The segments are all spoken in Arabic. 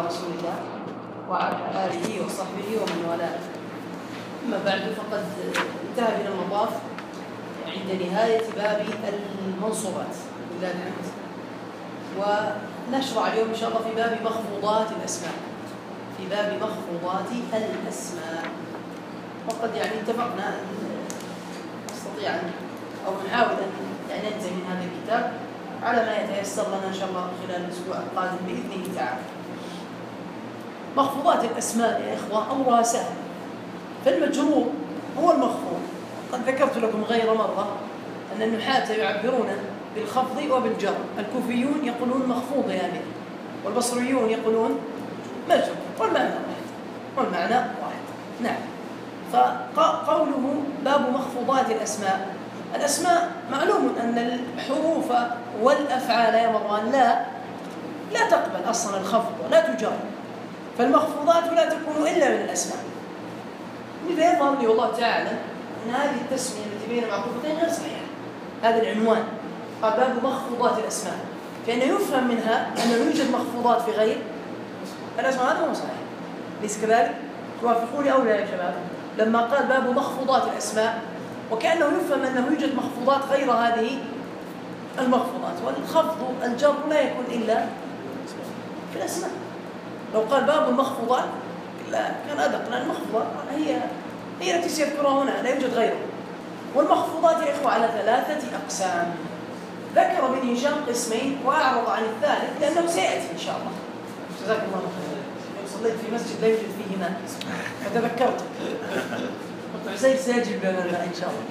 رسول الله وعلى آله وصحبه ومن والاه. أما بعد فقد انتهى بنا المطاف عند نهاية باب المنصوبات لله الحمد، ونشرع اليوم إن شاء الله في باب مخفوضات الأسماء، في باب مخفوضات الأسماء. وقد اتفقنا أن نستطيع أو نحاول أن ننتهي من هذا الكتاب على ما يتيسر لنا إن شاء الله خلال الأسبوع القادم بإذنه تعالى. مخفوضات الأسماء يا إخوة أمرها سهل، فالمجرور هو المخفوض. قد ذكرت لكم غير مرة أن النحاة يعبرون بالخفض وبالجر. الكوفيون يقولون مخفوض يا أمير، والبصريون يقولون مجرور، والمعنى واحد. نعم. فقوله باب مخفوضات الأسماء، الأسماء معلوم أن الحروف والأفعال يا مروان لا تقبل أصلا الخفض ولا تجر، فالمخفوضات لا تكون إلا من الأسماء. لذا يظهر لي والله تعالى أن هذه التسمية التي بين معقوفتين غير صحيحة. هذا العنوان قال باب مخفوضات الأسماء، فإنه يفهم منها أنه يوجد مخفوضات في غير الأسماء. هذا هو صحيح، ليس كذلك؟ توافقوني أو لا يا شباب؟ لما قال باب مخفوضات الأسماء وكأنه يفهم أنه يوجد مخفوضات غير هذه المخفوضات، والخفض الجر لا يكون إلا في الأسماء. لو قال باب المخفوضات لا كان أدق، لأن المخفوضات هي التي سيذكرها هنا، لا يوجد غيره. والمخفوضات يا إخوة على 3 أقسام. ذكر ابن هشام قسمين وأعرض عن الثالث لأنه سيأتي إن شاء الله. جزاك الله خير. صليت في مسجد لا يوجد فيه ماء فتذكرت. عزيز سيجب لنا إن شاء الله.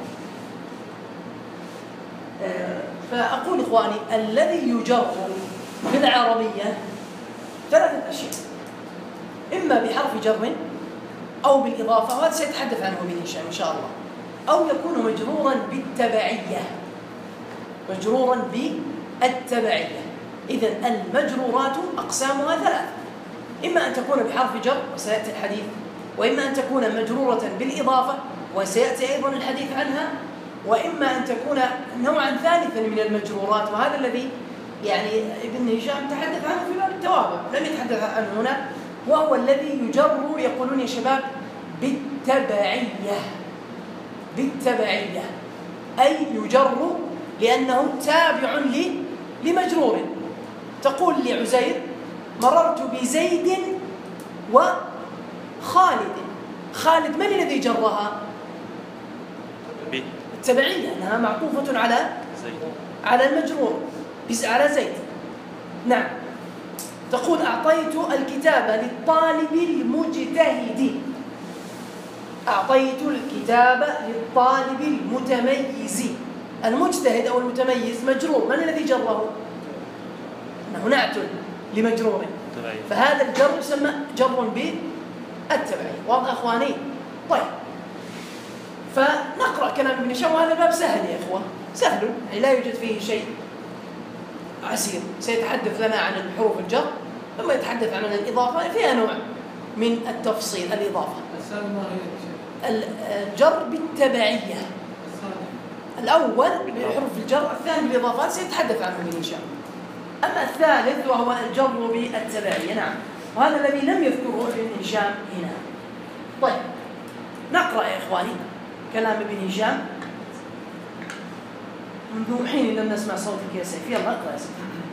فأقول إخواني الذي يجر في العربية 3 أشياء، إما بحرف جر أو بالإضافة، وهذا سيتحدث عنه ابن هشام إن شاء الله، أو يكون مجرورا بالتبعية. مجرورا بالتبعية. إذن المجرورات أقسامها 3، إما أن تكون بحرف جر وسيأتي الحديث، وإما أن تكون مجرورة بالإضافة وسيأتي أيضا الحديث عنها، وإما أن تكون نوعا ثالثا من المجرورات، وهذا الذي ابن هشام تحدث عنه في باب التوابع، لم يتحدث عنه هنا، وهو الذي يجر يقولون يا شباب بالتبعية. بالتبعية أي يجر لأنه تابع لمجرور. تقول لعزير مررت بزيد وخالد. خالد من الذي جرها؟ التبعية، أنها معطوفة على المجرور، على زيد. نعم. تقول أعطيت الكتاب للطالب المجتهد. أعطيت الكتاب للطالب المتميز. المجتهد أو المتميز مجرور، من الذي جره؟ أنه نعت لمجرور، فهذا الجر يسمى جر بالتبعية. واضح أخواني؟ طيب، فنقرأ كلام ابن هشام، وهذا الباب سهل يا إخوة، سهل، لا يوجد فيه شيء عسير. سيتحدث لنا عن الحروف الجر، ثم يتحدث عن الإضافة، فيها نوع من التفصيل. الإضافة الجر بالتبعية، الأول بحروف الجر، الثاني بالإضافات سيتحدث عنه ابن هشام. أما الثالث وهو الجر بالتبعية. نعم، وهذا الذي لم يذكره ابن هشام هنا. طيب، نقرأ يا إخواني كلام ابن هشام منذ حين لم نسمع صوتك يا سيف. يلا اقرأ يا سيف.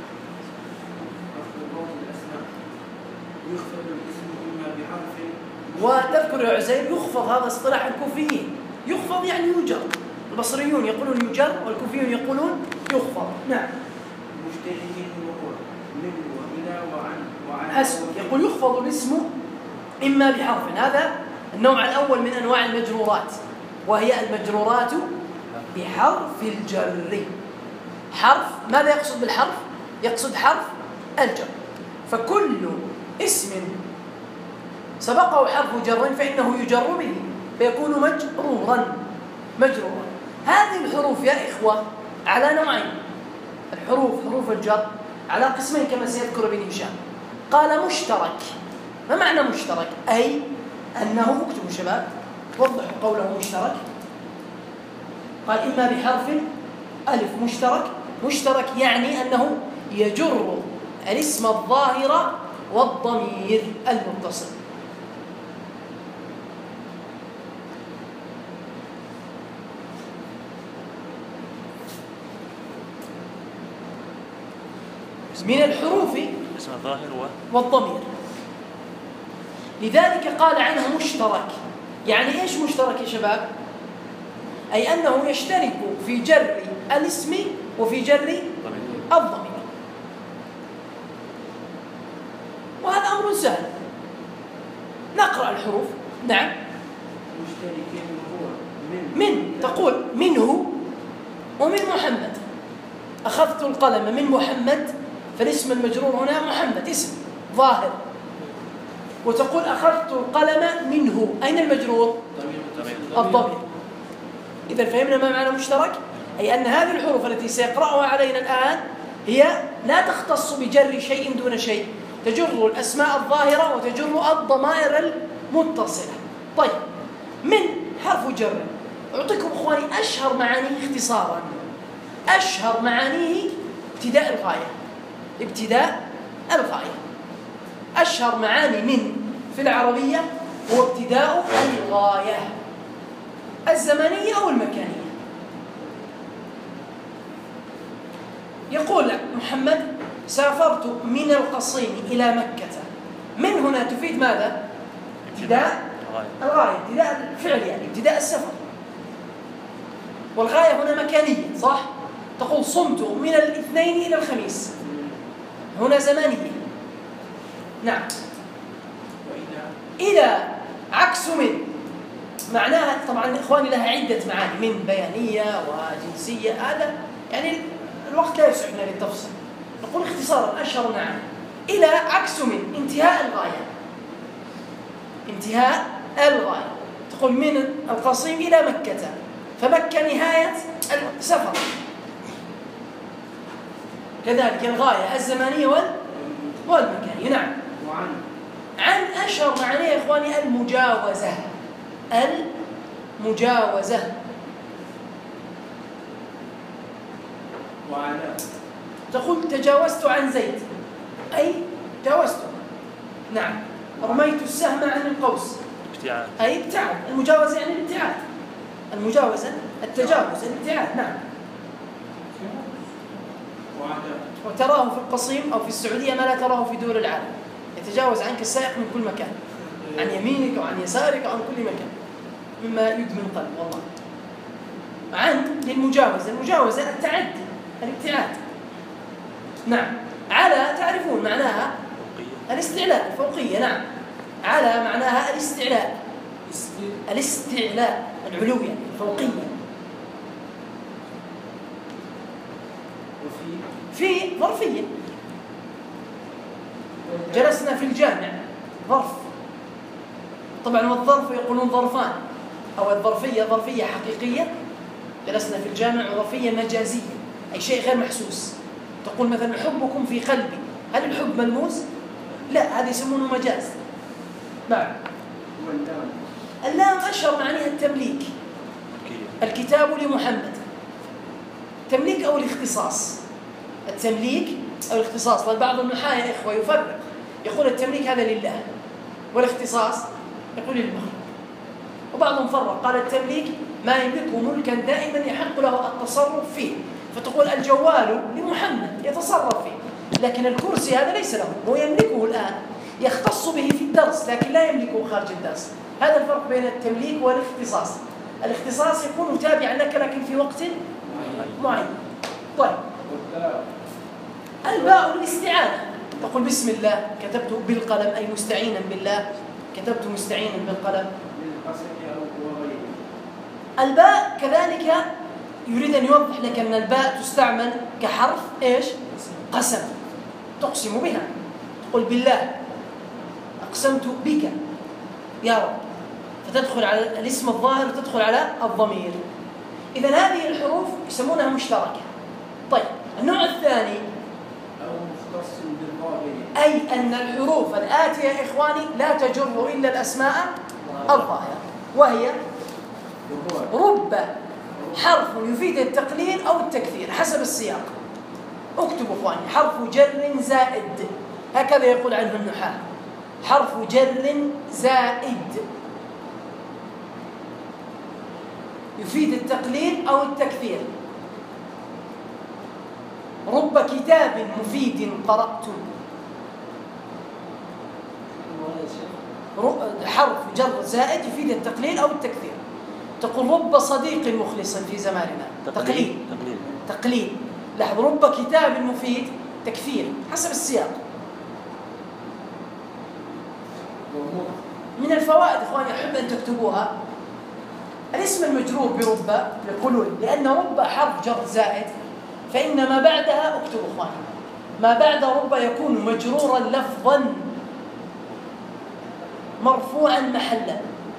يخفض الاسم إما بحرف، وتذكر يا عزيز يخفض، هذا اصطلاح الكوفيين. يخفض يعني يجر. البصريون يقولون يجر والكوفيون يقولون يخفض. نعم. مجتهد وهو من وإلى وعن حسب. يقول يخفض الاسم إما بحرف، هذا النوع الأول من أنواع المجرورات، وهي المجرورات بحرف الجر. حرف، ماذا يقصد بالحرف؟ يقصد حرف الجر. فكل اسم سبقه حرف جر فإنه يجر به فيكون مجرورا. هذه الحروف يا إخوة على نوعين. حروف الجر على قسمين كما سيذكر ابن هشام. قال مشترك. ما معنى مشترك؟ أي أنه، اكتبوا شباب وضحوا قوله مشترك. قال إما بحرف ألف مشترك. مشترك يعني أنه يجر الاسم الظاهر والضمير المتصل. من الحروف اسم الظاهر والضمير. لذلك قال عنه مشترك. يعني إيش مشترك يا شباب؟ أي أنه يشترك في جر الاسم وفي جر الضمير. وهذا أمر سهل. نقرأ الحروف. نعم. مشتركين هو من تقول منه ومن محمد. أخذت القلم من محمد، فالاسم المجرور هنا محمد اسم ظاهر. وتقول أخذت القلم منه، أين المجرور؟ الضمير. إذا فهمنا ما معنى مشترك؟ أي أن هذه الحروف التي سيقرأها علينا الآن هي لا تختص بجر شيء دون شيء، تجر الأسماء الظاهرة وتجر الضمائر المتصلة. طيب، من حرف جر. أعطيكم إخواني أشهر معانيه اختصارا. أشهر معانيه ابتداء الغاية. ابتداء الغاية. أشهر معاني من في العربية هو ابتداء الغاية الزمنية أو المكانية. يقول محمد سافرت من القصيم إلى مكة. من هنا تفيد ماذا؟ ابتداء الغاية، ابتداء الفعل، يعني ابتداء السفر. والغاية هنا مكانية، صح؟ تقول صمت من الاثنين إلى الخميس، هنا زمانية. نعم. إلى عكس من، معناها طبعا إخواني لها عدة معاني، من بيانية وجنسية. هذا يعني الوقت لا يسعفنا للتفصيل، نقول اختصارا أشهر معاني. إلى عكس من، انتهاء الغاية. انتهاء الغاية. تقول من القصيم إلى مكة، فمكة نهاية السفر. كذلك الغاية الزمانية والمكانية. نعم. عن أشهر معانيه يا إخواني المجاوزة. المجاوزة. وعلى تقول تجاوزت عن زيد، أي جاوزته. نعم. رميت السهم عن القوس، ابتعاد، أي ابتعد. المجاوزة يعني الابتعاد. المجاوزة التجاوز، الابتعاد. نعم. وتراه في القصيم أو في السعودية ما لا تراه في دول العالم. يتجاوز عنك السائق من كل مكان، عن يمينك وعن يسارك وعن كل مكان، مما يدمن القلب والله. عن للمجاوزة. المجاوزة التعدي، الابتعاد. نعم. على تعرفون معناها الاستعلاء، الفوقية. نعم. على معناها الاستعلاء، الاستعلاء العلو، يعني الفوقية. في ظرفية. جلسنا في الجامع، ظرف. طبعا والظرف يقولون ظرفان، أو الظرفية ظرفية حقيقية، جلسنا في الجامع، وظرفية مجازية، أي شيء غير محسوس. تقول مثلا حبكم في قلبي، هل الحب ملموس؟ لا، هذا يسمونه مجاز. نعم. اللام أشهر معناها التمليك. الكتاب لمحمد، تمليك أو الاختصاص. التمليك أو الاختصاص. بعض النحاة يا إخوة يفرق، يقول التمليك هذا لله، والاختصاص يقول للمخلوق. وبعضهم فرق، قال التمليك ما يملكه ملكا دائما يحق له التصرف فيه، فتقول الجوال لمحمد يتصرف فيه، لكن الكرسي هذا ليس له، هو يملكه الآن، يختص به في الدرس لكن لا يملكه خارج الدرس. هذا الفرق بين التمليك والاختصاص. الاختصاص يكون تابعا لك لكن في وقت معين. طيب، الباء الاستعانة. تقول بسم الله، كتبت بالقلم، أي مستعينا بالله، كتبت مستعينا بالقلم. الباء كذلك يريد أن يوضح لك أن الباء تستعمل كحرف إيش؟ قسم، تقسم بها. تقول بالله أقسمت بك يا رب، فتدخل على الاسم الظاهر وتدخل على الضمير. إذن هذه الحروف يسمونها مشتركة. طيب، النوع الثاني أي أن الحروف الآتية يا إخواني لا تجر إلا الأسماء الظاهرة، وهي رب، حرف يفيد التقليل أو التكثير حسب السياق. اكتبوا إخواني، حرف جر زائد هكذا يقول عنه النحاة: حرف جر زائد يفيد التقليل أو التكثير. رب كتاب مفيد قرأتم. حرف جر زائد يفيد التقليل أو التكثير. تقول رب صديق مخلص في زماننا، تقليل. لاحظ، رب كتاب مفيد تكثير حسب السياق. من الفوائد إخواني أحب أن تكتبوها: الاسم المجرور برب يقولون لأن رب حرف جر زائد فإن ما بعدها، اكتبوا إخواني، ما بعد رب يكون مجرورا لفظا مرفوعا محلا.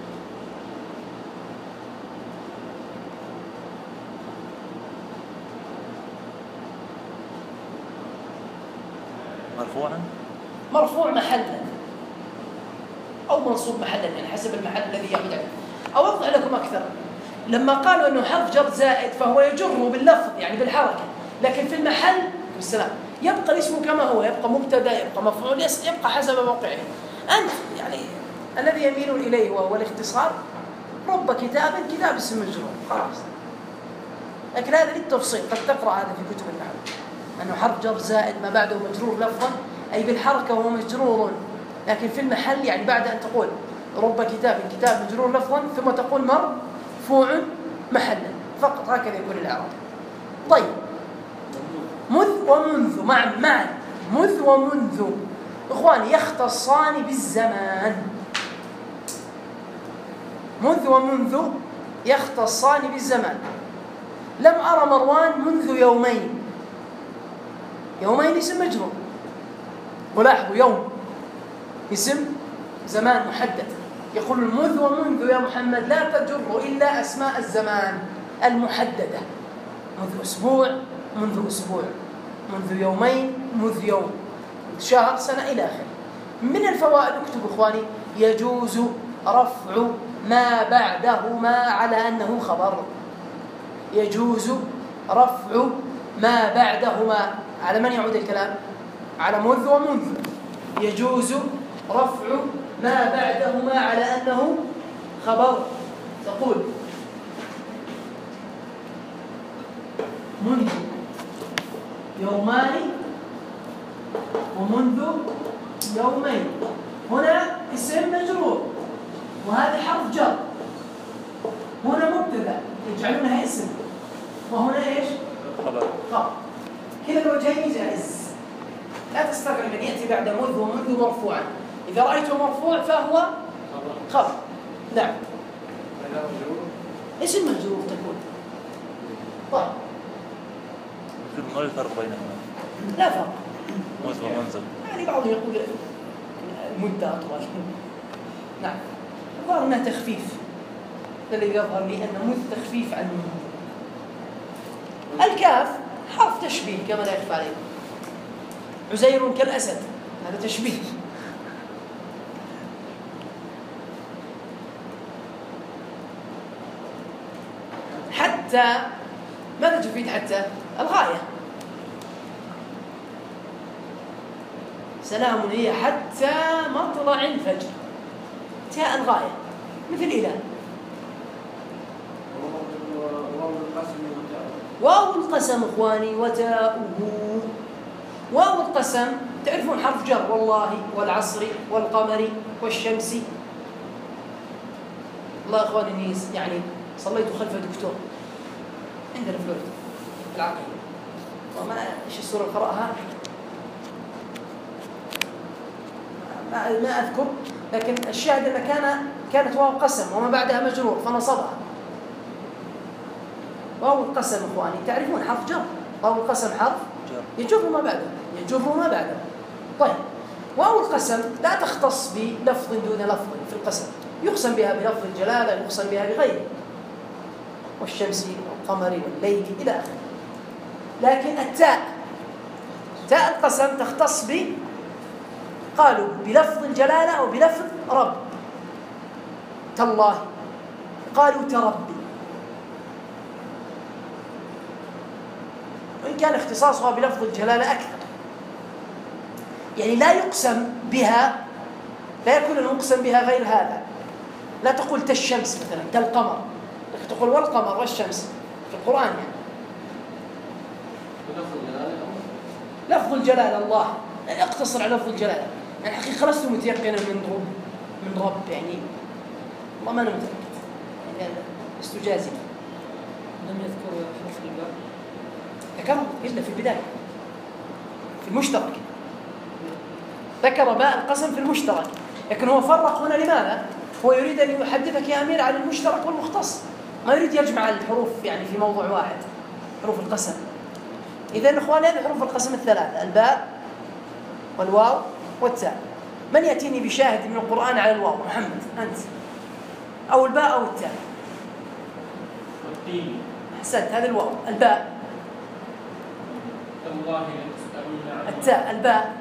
مرفوع محلا أو منصوب محلا، يعني حسب المحل الذي يعود عليه. أوضح لكم أكثر: لما قالوا أنه حرف جر زائد فهو يجر باللفظ يعني بالحركة، لكن في المحل بالسلام يبقى الاسم كما هو، يبقى مبتدا، يبقى مفعول، يبقى حسب موقعه. أنت يعني الذي يميلون إليه وهو الاختصار: رب كتاب اسم مجرور، خلاص. لكن هذا للتفصيل، قد تقرأ هذا في كتب النحو أنه حرف جر زائد ما بعده مجرور لفظا أي بالحركة وهو مجرور، لكن في المحل يعني بعد أن تقول رب كتاب مجرور لفظا ثم تقول مرفوع محلا فقط، هكذا يكون الإعراب. طيب، مذ ومنذ معا مذ ومنذ إخواني يختصان بالزمان. مذ ومنذ يختصان بالزمان. لم أرى مروان منذ يومين. يومين اسم مجرور، ولاحظوا يوم اسم زمان محدد. يقول مذ ومنذ يا محمد لا تجر إلا أسماء الزمان المحددة: منذ أسبوع، منذ أسبوع، منذ يومين، منذ يوم، شهر، سنة، إلى آخره. من الفوائد اكتبوا إخواني: يجوز رفع ما بعدهما على أنه خبر. يجوز رفع ما بعدهما على من يعود الكلام؟ على مذ ومنذ. يجوز رفع ما بعدهما على أنه خبر. تقول منذ يومان ومنذ يومين. هنا اسم مجرور وهذا حرف جر، هنا مبتدا يجعلونها اسم، وهنا ايش؟ خبر. كذا الوجهين جائز، لا تستغرب من يأتي بعد مذ ومنذ مرفوعا. إذا رأيته مرفوع فهو خبر. نعم، اسم مجرور تكون. طيب، ما الفرق بينهما؟ لا فرق. مذ ومنذ يعني بعضهم يقول مدة أطول. نعم، الظاهر أنها تخفيف، الذي يظهر لي أن مذ تخفيف عن منذ. الكاف حرف تشبيه كما لا يخفى عليكم. عزير كالأسد، هذا تشبيه. حتى ماذا تفيد حتى؟ الغاية. سلام هي حتى مطلع الفجر، تاء الغاية مثل إلى. واو القسم إخواني وتاؤه. واو القسم تعرفون حرف جر: والله والعصر والقمر والشمس. الله إخواني إني يعني صليت خلف دكتور عندنا في لغة العقيدة، وما إيش السورة اللي قرأها ما أذكر، لكن الشاهد أن كانت واو قسم وما بعدها مجرور فنصبها. واو القسم إخواني تعرفون حرف جر، واو القسم حرف يجر ما بعده. طيب، واو القسم لا تختص بلفظ دون لفظ في القسم، يقسم بها بلفظ الجلالة، يقسم بها بغيره، والشمس والقمر والليل إلى آخره. لكن تاء القسم تختص قالوا بلفظ الجلالة أو بلفظ رب. تالله، قالوا تربي، وإن كان اختصاصها بلفظ الجلالة أكثر. يعني لا يقسم بها، لا يكون المقسم بها غير هذا. لا تقول كالشمس مثلا، كالقمر، لكن تقول والقمر والشمس في القرآن يعني. لفظ الجلالة الله، يعني اقتصر على لفظ الجلالة. يعني حقيقة لست متيقنا من رب يعني، والله ما أنا متأكد يعني، لست جازما. لم يذكر حرف الباء؟ ذكره إلا في البداية في المشترك، ذكر باء القسم في المشترك، لكن هو فرق هنا لماذا؟ هو يريد أن يحدثك يا أمير عن المشترك والمختص، ما يريد يجمع الحروف يعني في موضوع واحد، حروف القسم. إذن إخواني هذه حروف القسم الثلاثة: الباء والواو والتاء. من يأتيني بشاهد من القرآن على الواو؟ محمد أنت، أو الباء أو التاء. أحسنت، هذا الواو. الباء، التاء، الباء،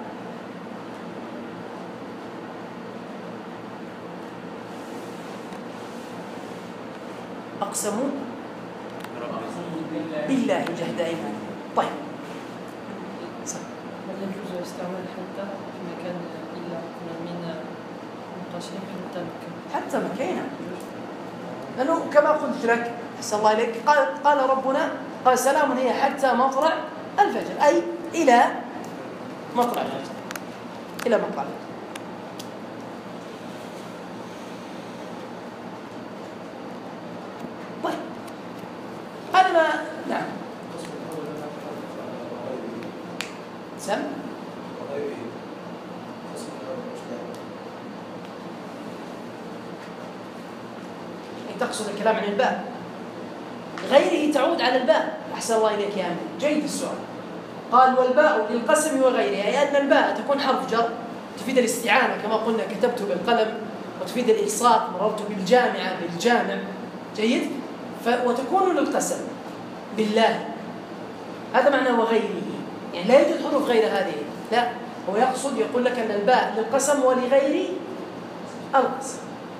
أقسموا بالله جهد أيمانهم. طيب، هل يجوز استعمال حتى في مكان إلا من منقسم حتى مكينا؟ لأنه كما قلت لك أحسن الله إليك، قال ربنا قال سلام هي حتى مطلع الفجر، أي إلى مطلع الفجر، إلى مطلع الفجر. طيب، هذا ما نعم سم تقصد الكلام عن الباء، غيره تعود على الباء. أحسن الله إليك يا أمين، جيد السؤال. قال والباء للقسم وغيرها، أي أن الباء تكون حرف جر تفيد الاستعانة كما قلنا كتبت بالقلم، وتفيد الإلصاق مررت بالجامعة بالجامع، جيد، وتكون للقسم بالله، هذا معنى وغيره، يعني لا يوجد حروف غير هذه، لا، هو يقصد يقول لك أن الباء للقسم ولغير القسم.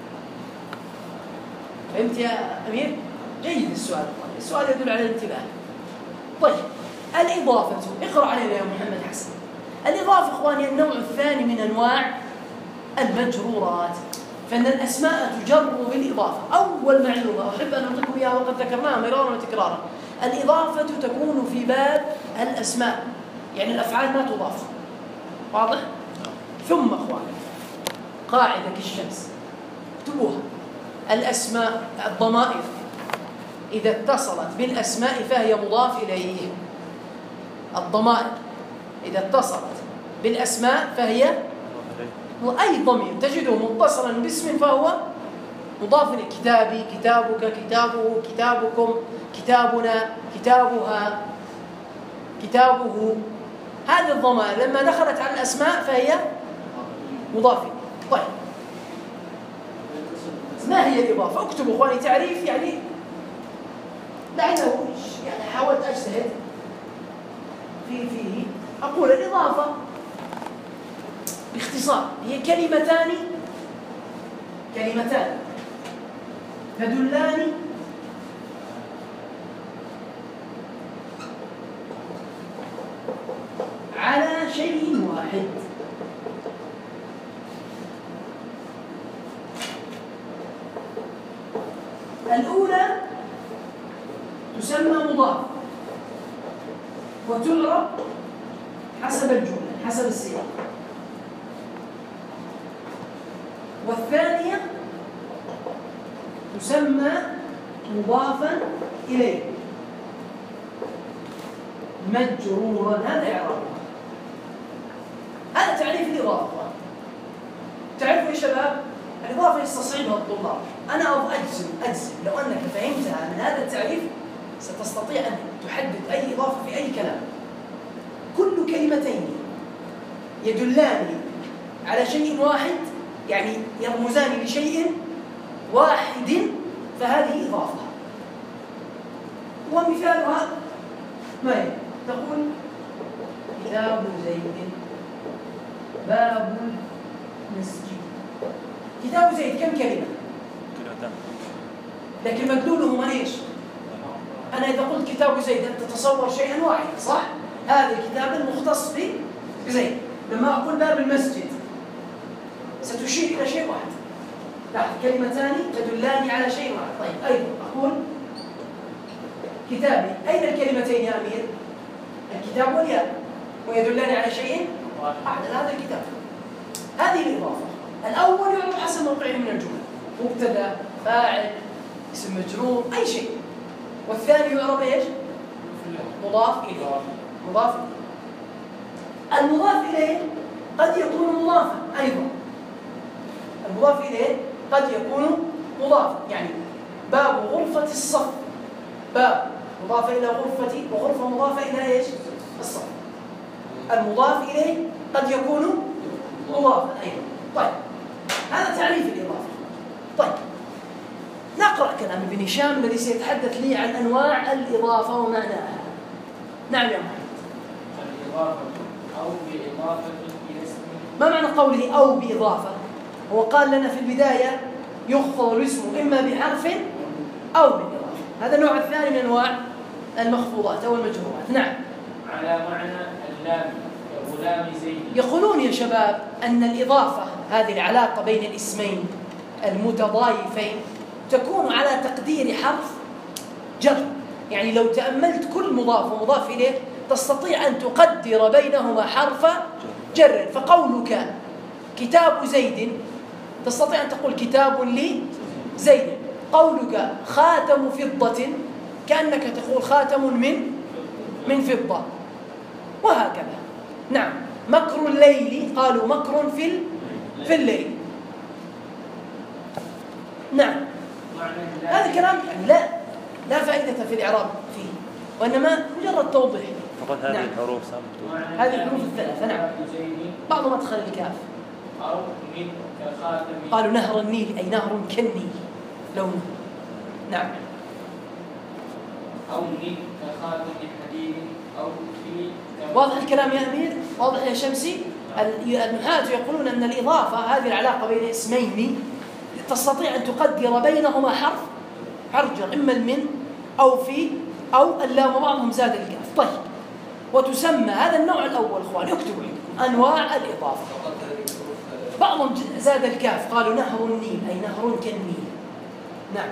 فهمت يا أمير؟ جيد السؤال، السؤال يدل على الانتباه. طيب، الإضافة، اقرأ علينا يا محمد حسن. الإضافة إخواني النوع الثاني من أنواع المجرورات، فإن الأسماء تجر بالإضافة. أول معلومة أحب أن أعطيكم إياها وقد ذكرناها مرارا وتكرارا: الإضافة تكون في باب الأسماء، يعني الأفعال ما تضاف، واضح؟ ثم إخواني قاعدة كالشمس، اكتبوها: الأسماء الضمائر إذا اتصلت بالأسماء فهي مضاف إليه. الضمائر إذا اتصلت بالأسماء فهي، وأي ضمير تجده متصلا باسم فهو مضاف إليه. كتابي، كتابك، كتابه، كتابكم، كتابنا، كتابها، كتابه. هذه الضمائر لما دخلت على الأسماء فهي مضاف إليه. طيب، ما هي الإضافة؟ اكتبوا إخواني تعريف، يعني لعله يعني حاولت أجتهد فيه. أقول الإضافة باختصار هي كلمتان تدلان على شيء واحد. الأولى تسمى مضاف وتعرب حسب الجملة، حسب السياق. والثانية تسمى مضافا إليه مجرورا. هذا إعرابها، هذا تعريف الإضافة. تعرفوا يا شباب الإضافة يستصعبها الطلاب. أنا أجزم لو أنك فهمتها من هذا التعريف ستستطيع أن تحدد أي إضافة في أي كلام. كل كلمتين يدلان على شيء واحد، يعني يرمزان لشيء واحد، فهذه إضافة. ومثالها ما هي؟ تقول كتاب زيد، باب المسجد. كتاب زيد كم كلمة؟ لكن مدلولهما ايش؟ أنا إذا قلت كتاب زيد أنت تتصور شيئا واحدا، صح؟ هذا الكتاب المختص بزيد. لما أقول باب المسجد ستشير إلى شيء واحد. لاحظ كلمتان تدلان على شيء واحد. طيب أيضا أقول كتابي، أين الكلمتين يا أمير؟ الكتاب والياء، ويدلان على شيء واحد. هذا الكتاب. هذه الإضافة. الأول يعرف حسب موقعه من الجملة، مبتدأ، فاعل، اسم مجرور، أي شيء. والثاني يعرف إيش؟ مضاف إليه. مضاف إليه. المضاف إليه قد يكون مضافا أيضا. المضاف إليه قد يكون مضافا، يعني باب غرفة الصف، باب مضاف إلى غرفتي، وغرفة مضافة إلى إيش؟ الصف. المضاف إليه قد يكون مضافا أيضا. طيب هذا تعريف الإضافة. طيب نقرأ كلام ابن هشام الذي سيتحدث لي عن أنواع الإضافة ومعناها. نعم يا محمد. الإضافة أو بإضافة إلى اسم. ما معنى قوله أو بإضافة؟ هو قال لنا في البداية يخفض الاسم إما بحرف أو بالإضافة. هذا النوع الثاني من أنواع المخفوضات أو المجرورات. نعم. على معنى اللام كغلام زيد. يقولون يا شباب أن الإضافة هذه العلاقة بين الاسمين المتضايفين تكون على تقدير حرف جر. يعني لو تأملت كل مضاف ومضاف إليه تستطيع أن تقدر بينهما حرف جر. فقولك كتاب زيد تستطيع أن تقول كتاب لزيد. قولك خاتم فضة كأنك تقول خاتم من فضة، وهكذا. نعم. مكر الليل قالوا مكر في الليل. نعم. هذا كلام يعني لا فائدة في الإعراب فيه، وإنما مجرد توضيح. فقط هذه نعم. الحروف سامت. هذه الحروف الثلاثة. نعم. بعضهم أدخل الكاف. أو من كخاتم. قالوا نهر النيل أي نهر كالنيل لونه. نعم. أو من كخاتم حديد أو في. واضح الكلام يا أمير؟ واضح يا شمسي؟ النحاة يقولون أن الإضافة هذه العلاقة بين اسمين تستطيع أن تقدر بينهما حرف جر، إما المن أو في أو اللام، وبعضهم زاد الكاف. طيب وتسمى هذا النوع الأول إخوان اكتبوا عندكم أنواع الإضافة. بعضهم زاد الكاف قالوا نهر النيل أي نهر كالنيل. نعم.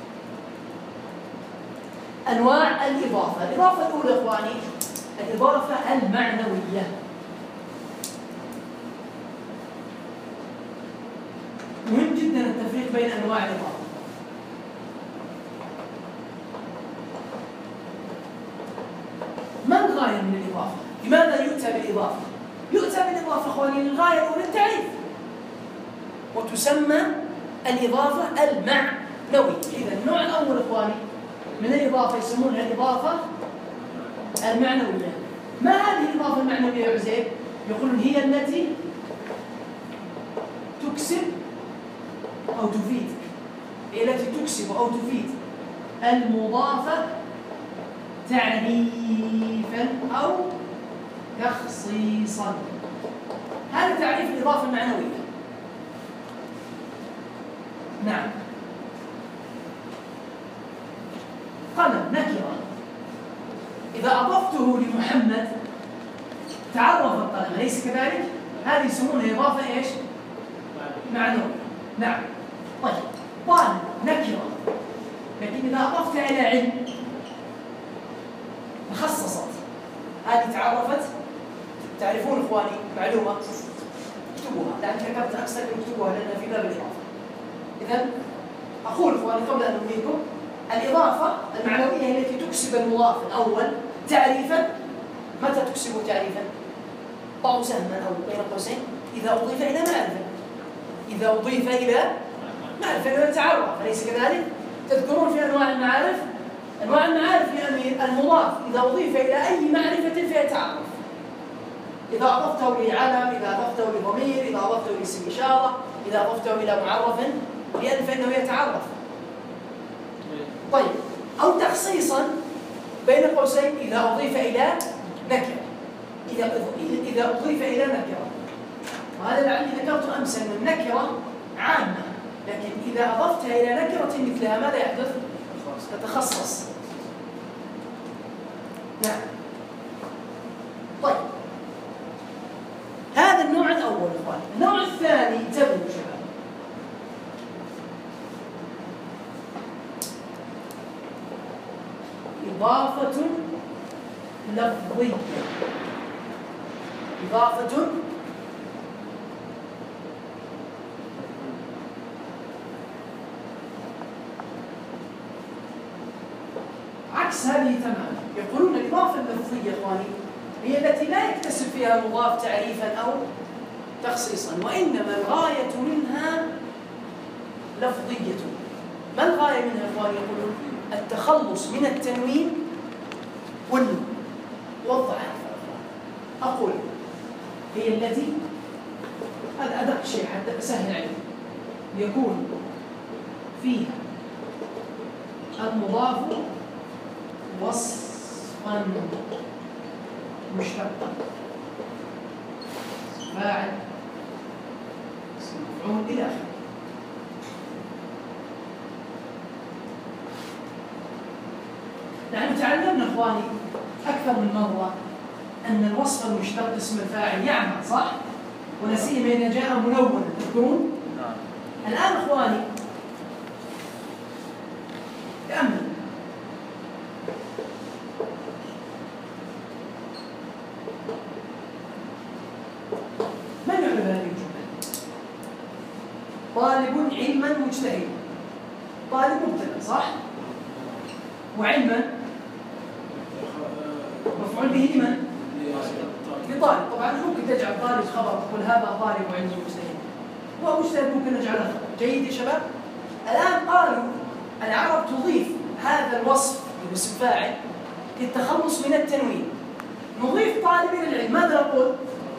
أنواع الإضافة. الإضافة الأولى إخواني الإضافة المعنوية. مهم جدا التفريق بين أنواع الإضافة. ما الغاية من الإضافة؟ لماذا يؤتى بالإضافة؟ يؤتى بالإضافة إخواني للغاية الأولى التعريف، وتسمى الإضافة المعنوية. إذا النوع الأول إخواني من الإضافة يسمونها الإضافة المعنوية. ما هذه الإضافة المعنوية يا عزيز؟ يقولون هي التي تكسب أو تفيد، هي التي تكسب أو تفيد المضافة تعريفا أو تخصيصا. هذا تعريف الإضافة المعنوية. نعم. قلم نكرة إذا أضفته لمحمد تعرف القلم، أليس كذلك؟ هذه يسمونها إضافة إيش؟ معنوية. نعم. طيب طالب نكرة، لكن إذا أضفتها إلى علم تخصصت، هذه تعرفت. تعرفون إخواني معلومة اكتبوها، لأن كتبت أكثر اكتبوها لأن في باب الإضافة. إذن أقول إخواني قبل أن أمليكم الإضافة المعنوية هي التي تكسب المضاف الأول تعريفا. متى تكسب تعريفا؟ ضعوا سهما أو بين قوسين إذا أضيف إلى معرفة. إذا أضيف إلى معرفة يتعرف، أليس كذلك؟ تذكرون في أنواع المعارف؟ أنواع المعارف يا أمير المضاف إذا أضيف إلى أي معرفة فيتعرف. إذا أضفته لعلم، إذا أضفته لضمير، إذا أضفته لاسم إشارة، إذا أضفته إلى معرف لأن فإنه يتعرف. طيب أو تخصيصا بين قوسين إذا أضيف إلى نكرة. إذا أضيف إلى نكرة، وهذا لعلي ذكرت أمس أن النكرة عامة، لكن إذا أضفتها إلى نكرة مثلها ماذا يحدث؟ تتخصص. نعم. طيب طيب النوع الثاني انتبهوا شباب، إضافة لفظية. إضافة عكس هذه تماما. يقولون الإضافة اللفظية إخواني هي التي لا يكتسب فيها المضاف تعريفا أو تخصيصا، وإنما الغاية منها لفظية. ما الغاية منها إخواني؟ يقولون التخلص من التنوين والنون. وضح أقول هي التي، هذا أدق شيء حتى أسهل عليه، يكون فيها المضاف وصفا مشتقا، فاعل، اسم مفعول إلى آخره. نحن تعلمنا إخواني أكثر من مرة أن الوصف المشتق اسم الفاعل يعمل، صح؟ ولا سيما إذا جاء منونا، تذكرون؟ نعم. الآن إخواني تأمل، من يعرف هذه الجملة؟ طالب علما مجتهد. طالب مبتدأ، صح؟ وعلما مفعول به لمن؟ لطالب. طبعا ممكن تجعل طالب خبر، تقول هذا طالب وعلم مجتهد. ومجتهد ممكن نجعله خبر. جيد يا شباب؟ الآن قالوا العرب تضيف هذا الوصف باسم فاعل للتخلص من التنوين. نضيف طالب إلى العلم، ماذا نقول؟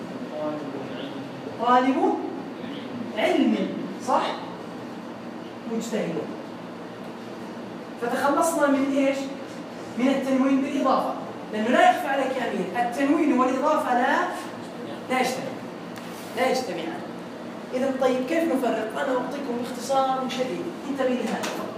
طالب علم، صح؟ مجتهد. فتخلصنا من ايش؟ من التنوين بالإضافة، لأنه لا يخفى عليك يا أمير التنوين والإضافة لا يجتمعان. إذا طيب كيف نفرق؟ أنا أعطيكم باختصار شديد، انتبه لهذا فقط.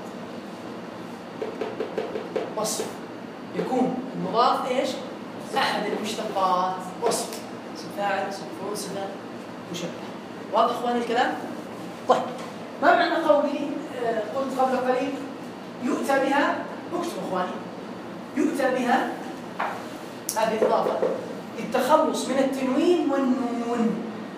وصف يكون المضاف ايش؟ أحد المشتقات، وصف، اسم فاعل، اسم مفعول، صفة مشبه. واضح إخواني الكلام؟ طيب ما معنى قولي قلت قبل قليل يؤتى بها؟ اكتب إخواني، يؤتى بها هذه الإضافة للتخلص من التنوين والنون.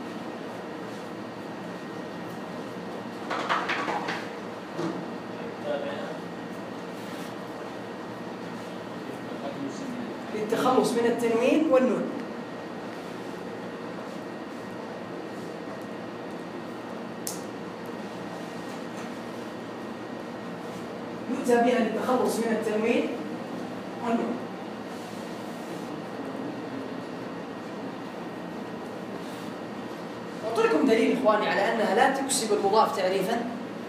للتخلص من التنوين والنون. يؤتى بها للتخلص من التنوين والنون. أعطيكم دليل إخواني على أنها لا تكسب المضاف تعريفا.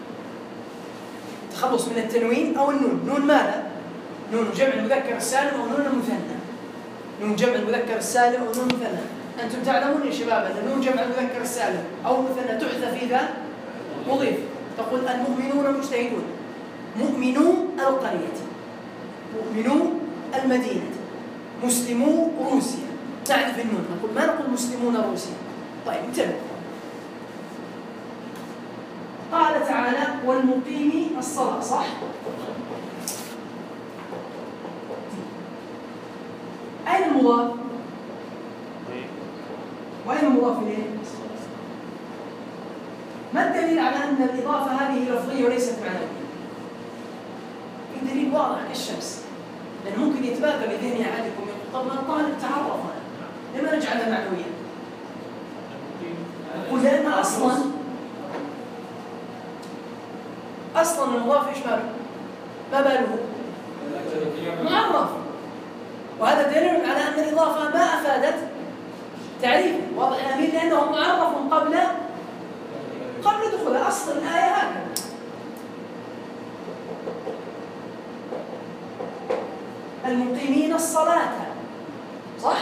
التخلص من التنوين أو النون. نون ماذا؟ نون جمع المذكر السالم أو نون المثنى. نون جمع المذكر السالم أو نون المثنى. أنتم تعلمون يا شباب أن نون جمع المذكر السالم أو المثنى تحذف إذا مضيف. تقول المؤمنون مجتهدون، مؤمنو القرية، مؤمنو المدينة، مسلمو روسيا. تعرف النون، نقول ما نقول مسلمون روسيا. طيب انتبهوا، قال تعالى والمقيم الصلاة، صح؟ أين المضاف؟ وأين المضاف إليه؟ ما الدليل على أن الإضافة هذه لفظية وليست معنوية؟ في دليل واضح كالشمس، لأن ممكن يتبادر لذهن أحدكم يقول طب ما الطالب تعرف، لما نجعلها معنوية؟ ولأن أصلا المضاف إيش ماله؟ ما باله؟ معرف. وهذا دليل على أن الإضافة ما أفادت تعريف. واضح يا أمين؟ لأنه معرف قبل دخول أصل الآية هكذا. المقيمين الصلاة، صح؟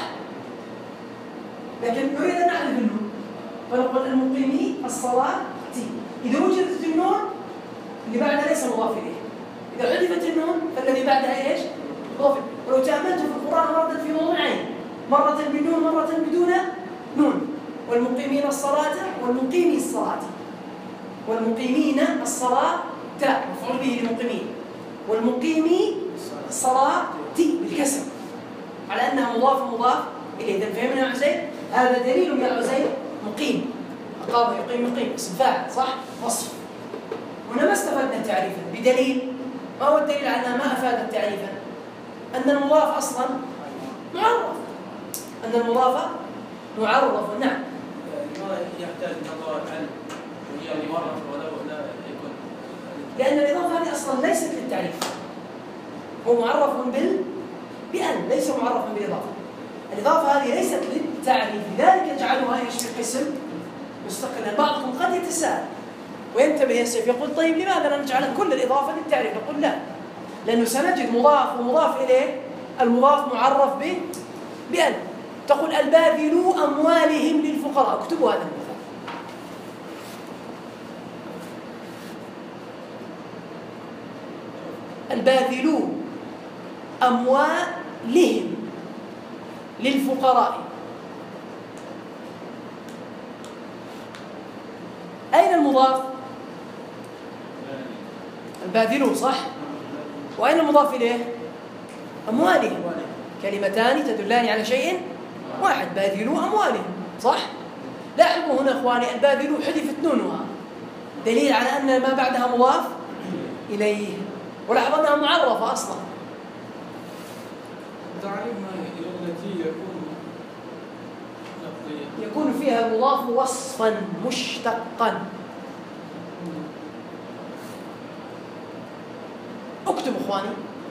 لكن نريد أن نحذف النون فنقول المقيمين الصلاة. إذا وجدت النون اللي بعدها ليس مضاف إليه. إذا حذفت النون فالذي بعدها إيش؟ مضاف. ولو تأملت في القرآن وردت في موضعين، مرة بالنون مرة بدون نون. والمقيمين الصلاة والمقيمي الصلاة. والمقيمين الصلاة مفعول به للمقيمين، والمقيمي الصلاة بالكسر على أنها مضاف إليه. إذا فهمنا يا عزيز؟ هذا دليل يا عزيز مقيم، أقام يقيم اسم فاعل صح؟ وصف. هنا ما استفدنا تعريفا بدليل. ما هو الدليل على أنها ما أفادت تعريفا؟ أن المضاف أصلا معرف، أن المضاف معرف. نعم. ما يحتاج نظرة عن يعني مرة ولو لا يكون، لأن الإضافة هذه أصلا ليست للتعريف، هو معرف بأن، ليس معرفا بالإضافة. الإضافة هذه ليست للتعريف، لذلك يجعلها ايش في قسم مستقل. بعضكم قد يتساءل وينتبه يسيف يقول طيب لماذا لا نجعل كل الإضافة للتعريف؟ نقول لا، لأنه سنجد مضاف ومضاف إليه، المضاف معرف بأن. تقول الباذلوا أموالهم للفقراء، اكتبوا هذا المثال. الباذلوا أموالهم للفقراء. أين المضاف؟ الباذلوا صح؟ وأين المضاف إليه؟ أموالهم. كلمتان تدلان على شيء واحد، باذلوا أموالهم صح؟ لاحظوا هنا إخواني الباذلوا حذفت نونها، دليل على أن ما بعدها مضاف إليه، ولاحظوا أنها معرفة أصلا. تعريف التي يكون فيها المضاف وصفا مشتقا. اكتب إخواني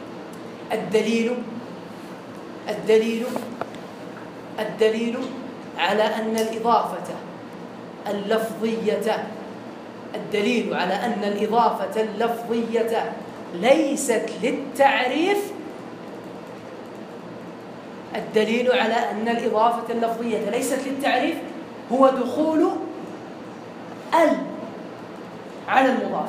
الدليل على أن الإضافة اللفظية، الدليل على أن الإضافة اللفظية ليست للتعريف، الدليل على أن الإضافة اللفظية ليست للتعريف هو دخول ال على المضاف.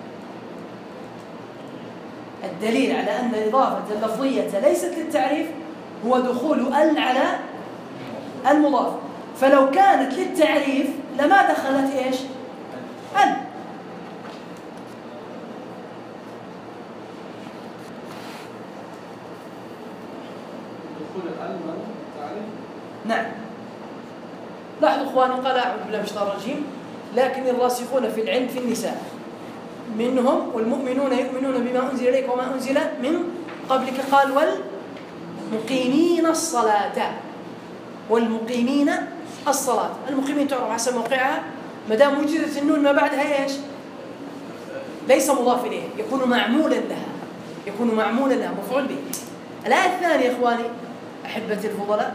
الدليل على أن الإضافة اللفظية ليست للتعريف هو دخول ال على المضاف. فلو كانت للتعريف لما دخلت ايش؟ ال. دخول ال تعريف. نعم. لاحظوا اخواني، قال اعوذ بالله من الشيطان الرجيم لكن الراسخون في العلم في النساء منهم والمؤمنون يؤمنون بما أنزل إليك وما أنزل من قبلك. قال والمقيمين الصلاة، والمقيمين الصلاة. المقيمين تعرف حسب موقعها، ما دام وجدت النون ما بعدها ايش؟ ليس مضاف إليه، يكون معمولا لها، مفعول به. الآية الثانية يا إخواني أحبتي الفضلاء،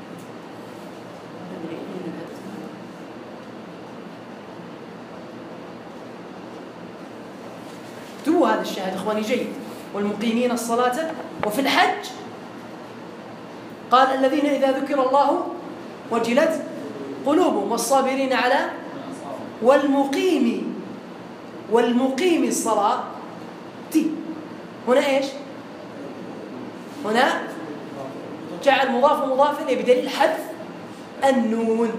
اكتبوا هذا الشاهد إخواني جيد. والمقيمين الصلاة. وفي الحج قال الذين إذا ذكر الله وجلت قلوبهم والصابرين على والمقيم الصلاة. هنا ايش؟ هنا جعل مضاف ومضاف إليه بدليل حذف النون،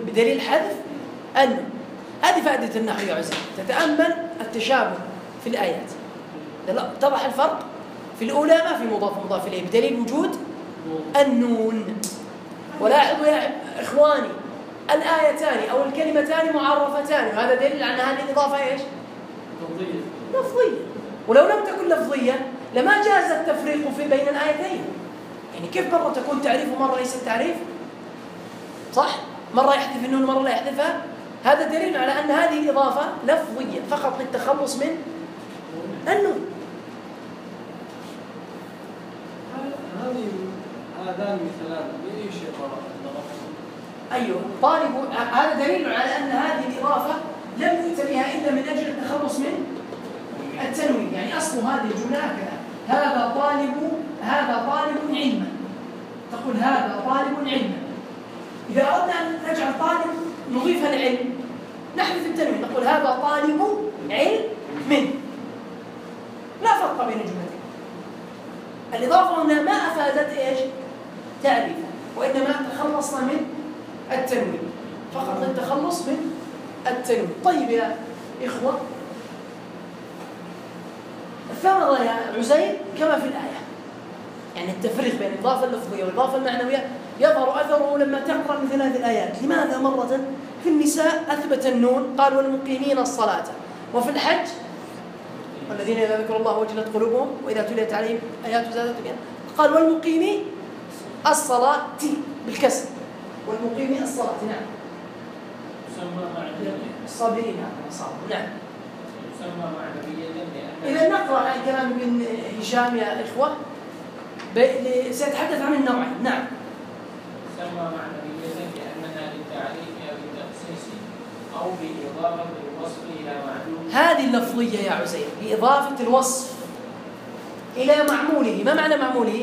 هذه فائدة النحو يا عزيز. تتأمل التشابه في الآيات، اتضح الفرق. في الأولى ما في مضاف ومضاف إليه بدليل وجود النون. ولاحظوا يا إخواني الآيتان أو الكلمتان معرفتان، وهذا دليل على هذه الإضافة ايش؟ لفظية. ولو لم تكن لفظية لما جاز التفريق بين الآيتين. يعني كيف مرة تكون تعريف ومرة ليس تعريف؟ صح؟ مرة يحذف النون ومرة لا يحذفها. هذا دليل على أن هذه الإضافة لفظية فقط للتخلص من النون. هذان مثلان لأي شيء أيوه طالب. هذا دليل على أن هذه الإضافة لم يؤت بها إلا من أجل التخلص من التنوين. يعني أصل هذه الجملة هكذا: هذا طالب علما. تقول هذا طالب علما. إذا أردنا أن نجعل طالب نضيفها لعلم نحذف التنوين، نقول هذا طالب علم. لا فرق بين الجملتين. الإضافة هنا ما أفادت إيش؟ تعريفا، وإنما تخلصنا من التنوين. فقط للتخلص من التنوين. طيب يا إخوة، الثمرة يا عزير كما في الآية، يعني التفريق بين الإضافة اللفظية والإضافة المعنوية يظهر أثره لما تقرأ مثل هذه الآيات. لماذا مرة في النساء أثبت النون قال والمقيمين الصلاة، وفي الحج والذين إذا ذكروا الله وجلت قلوبهم وإذا تليت عليهم آيات زادتهم قال والمقيمين الصلاة بالكسر، والمقيمين الصلاة. نعم. يسمى معنويا. الصابرين. نعم. يسمى معنويا إذا نقرأ الآن كلام ابن هشام يا إخوة سيتحدث عن النوعين. نعم. يسمى معنويا لأنها للتعريف أو التخصيص أو بإضافة الوصف إلى معلوم. هذه اللفظية يا عزير بإضافة الوصف إلى معموله. ما معنى معموله؟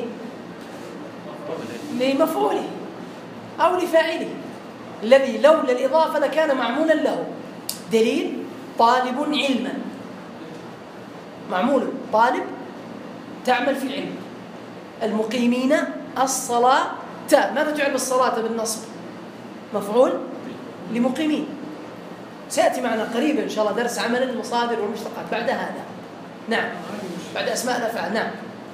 لمفعوله أو لفاعله الذي لولا الإضافة لكان معمولا له. دليل طالب علما، معمول طالب تعمل في العلم. المقيمين الصلاة، ماذا تعرف الصلاة بالنصب؟ مفعول لمقيمين. سيأتي معنا قريبا إن شاء الله درس عمل المصادر والمشتقات بعد هذا. نعم، بعد أسماء الأفعال. نعم.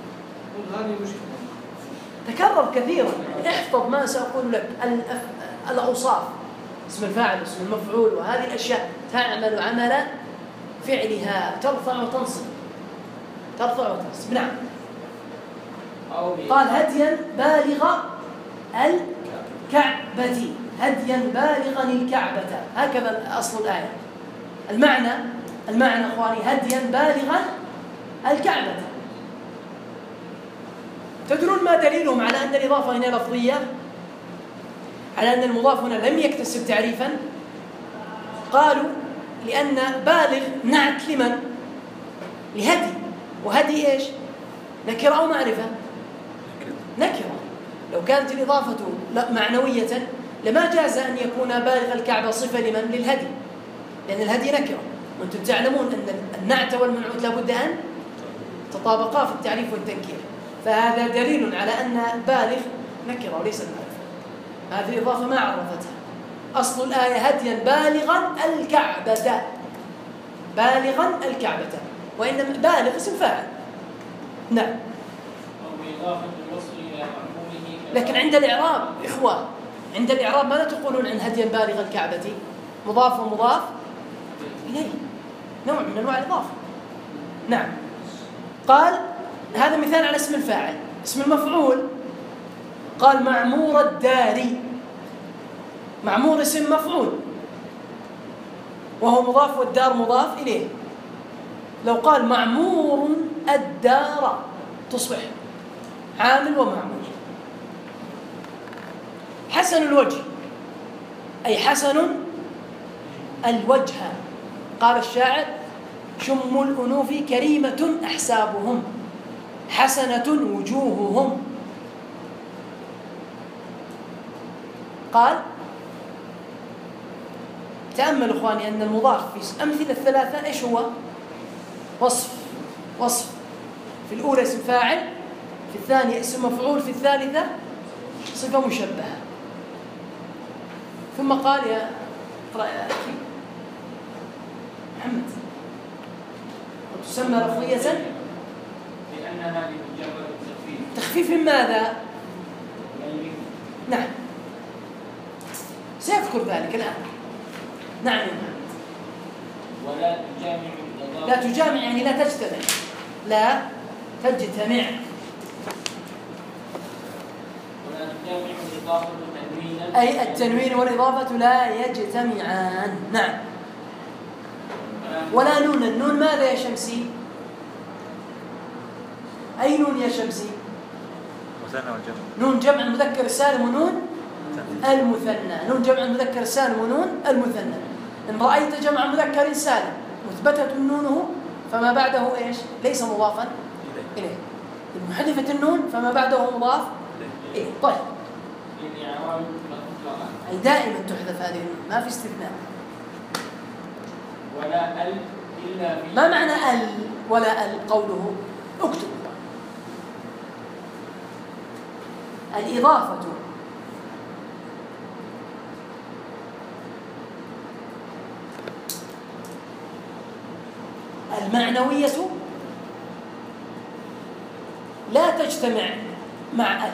تكرر كثيرا. احفظ ما سأقول لك. الأوصاف، اسم الفاعل، اسم المفعول، وهذه الأشياء تعمل عمل فعلها، ترفع وتنصب. نعم. قال هديا بالغ الكعبة، هديا بالغا الكعبة، هكذا أصل الآية. المعنى أخواني هديا بالغا الكعبة. تدرون ما دليلهم على أن الإضافة هنا لفظية، على أن المضاف هنا لم يكتسب تعريفا؟ قالوا لأن بالغ نعت لمن؟ لهدي، وهدي إيش؟ نكرة أو معرفة؟ نكرة. لو كانت الإضافة معنوية لما جاز أن يكون بالغ الكعبة صفة لمن؟ للهدي، لأن الهدي نكرة، وأنتم تعلمون أن النعت والمنعوت لابد أن تطابقا في التعريف والتنكير. فهذا دليل على أن بالغ نكرة وليس معرفة. هذه الإضافة ما عرفتها. أصل الآية هديا بالغا الكعبة، وإنما بالغ اسم فاعل. نعم. لكن عند الإعراب إخوة، عند الإعراب ماذا تقولون عن هديا بالغ الكعبة؟ مضاف ومضاف إليه، نوع من أنواع الإضافة. نعم. قال هذا مثال على اسم الفاعل. اسم المفعول قال معمور الدار، معمور اسم مفعول وهو مضاف والدار مضاف إليه. لو قال معمور الدار تصبح عامل ومعمول. حسن الوجه أي حسن الوجه. قال الشاعر شم الأنوف كريمة أحسابهم حسنة وجوههم. قال تأمل إخواني أن المضاف في أمثلة الثلاثة إيش هو؟ وصف. في الأولى اسم فاعل، في الثانية اسم مفعول، في الثالثة صفة مشبهة. ثم قال يا أخي محمد وتسمى لفظية لأنها لمجرد التخفيف. تخفيف من ماذا؟ نعم، سيذكر ذلك الآن. نعم يا محمد. ولا تجامع الإضافة. لا تجامع يعني لا تجتمع. لا تجتمع. ولا تجامع الإضافة تنوينا. أي التنوين والإضافة لا يجتمعان. نعم. ولا نون. النون ماذا يا شمسي؟ أي نون يا شمسي؟ مثنى والجمع. نون جمع المذكر السالم ونون المثنى. نون جمع المذكر السالم ونون المثنى. إن رأيت جمع مذكر سالم مثبتة نونه فما بعده إيش؟ ليس مضافا إليه. إن حذفت النون فما بعده مضاف إليه. طيب. أي دائما تحذف هذه النون، ما في استثناء. ولا ال إلا في. ما معنى ال ولا ال؟ قوله اكتب. المعنوية لا تجتمع مع ال.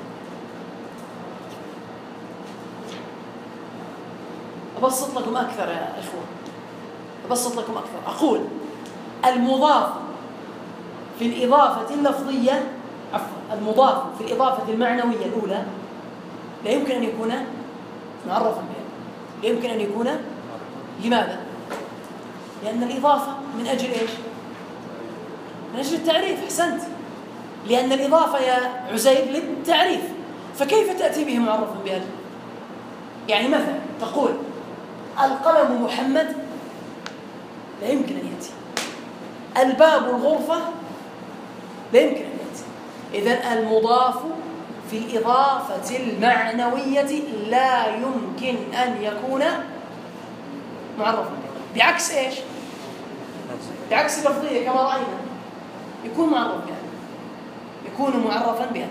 أبسط لكم أكثر يا إخوة، أبسط لكم أكثر. أقول المضاف في الإضافة اللفظية، عفوا المضاف في الإضافة المعنوية الأولى لا يمكن أن يكون معرفا بها، لا يمكن أن يكون. لماذا؟ لأن الإضافة من أجل إيش؟ من أجل التعريف. أحسنت. لأن الإضافة يا عزير للتعريف، فكيف تأتي به معرفا بها؟ يعني مثلا تقول القلم محمد، لا يمكن أن يأتي. الباب الغرفة، لا يمكن أن يأتي. إذن المضاف في الإضافة المعنوية لا يمكن أن يكون معرفا، بعكس إيش؟ بعكس اللفظية كما رأينا يكون معرف بها، يكون معرفا بها.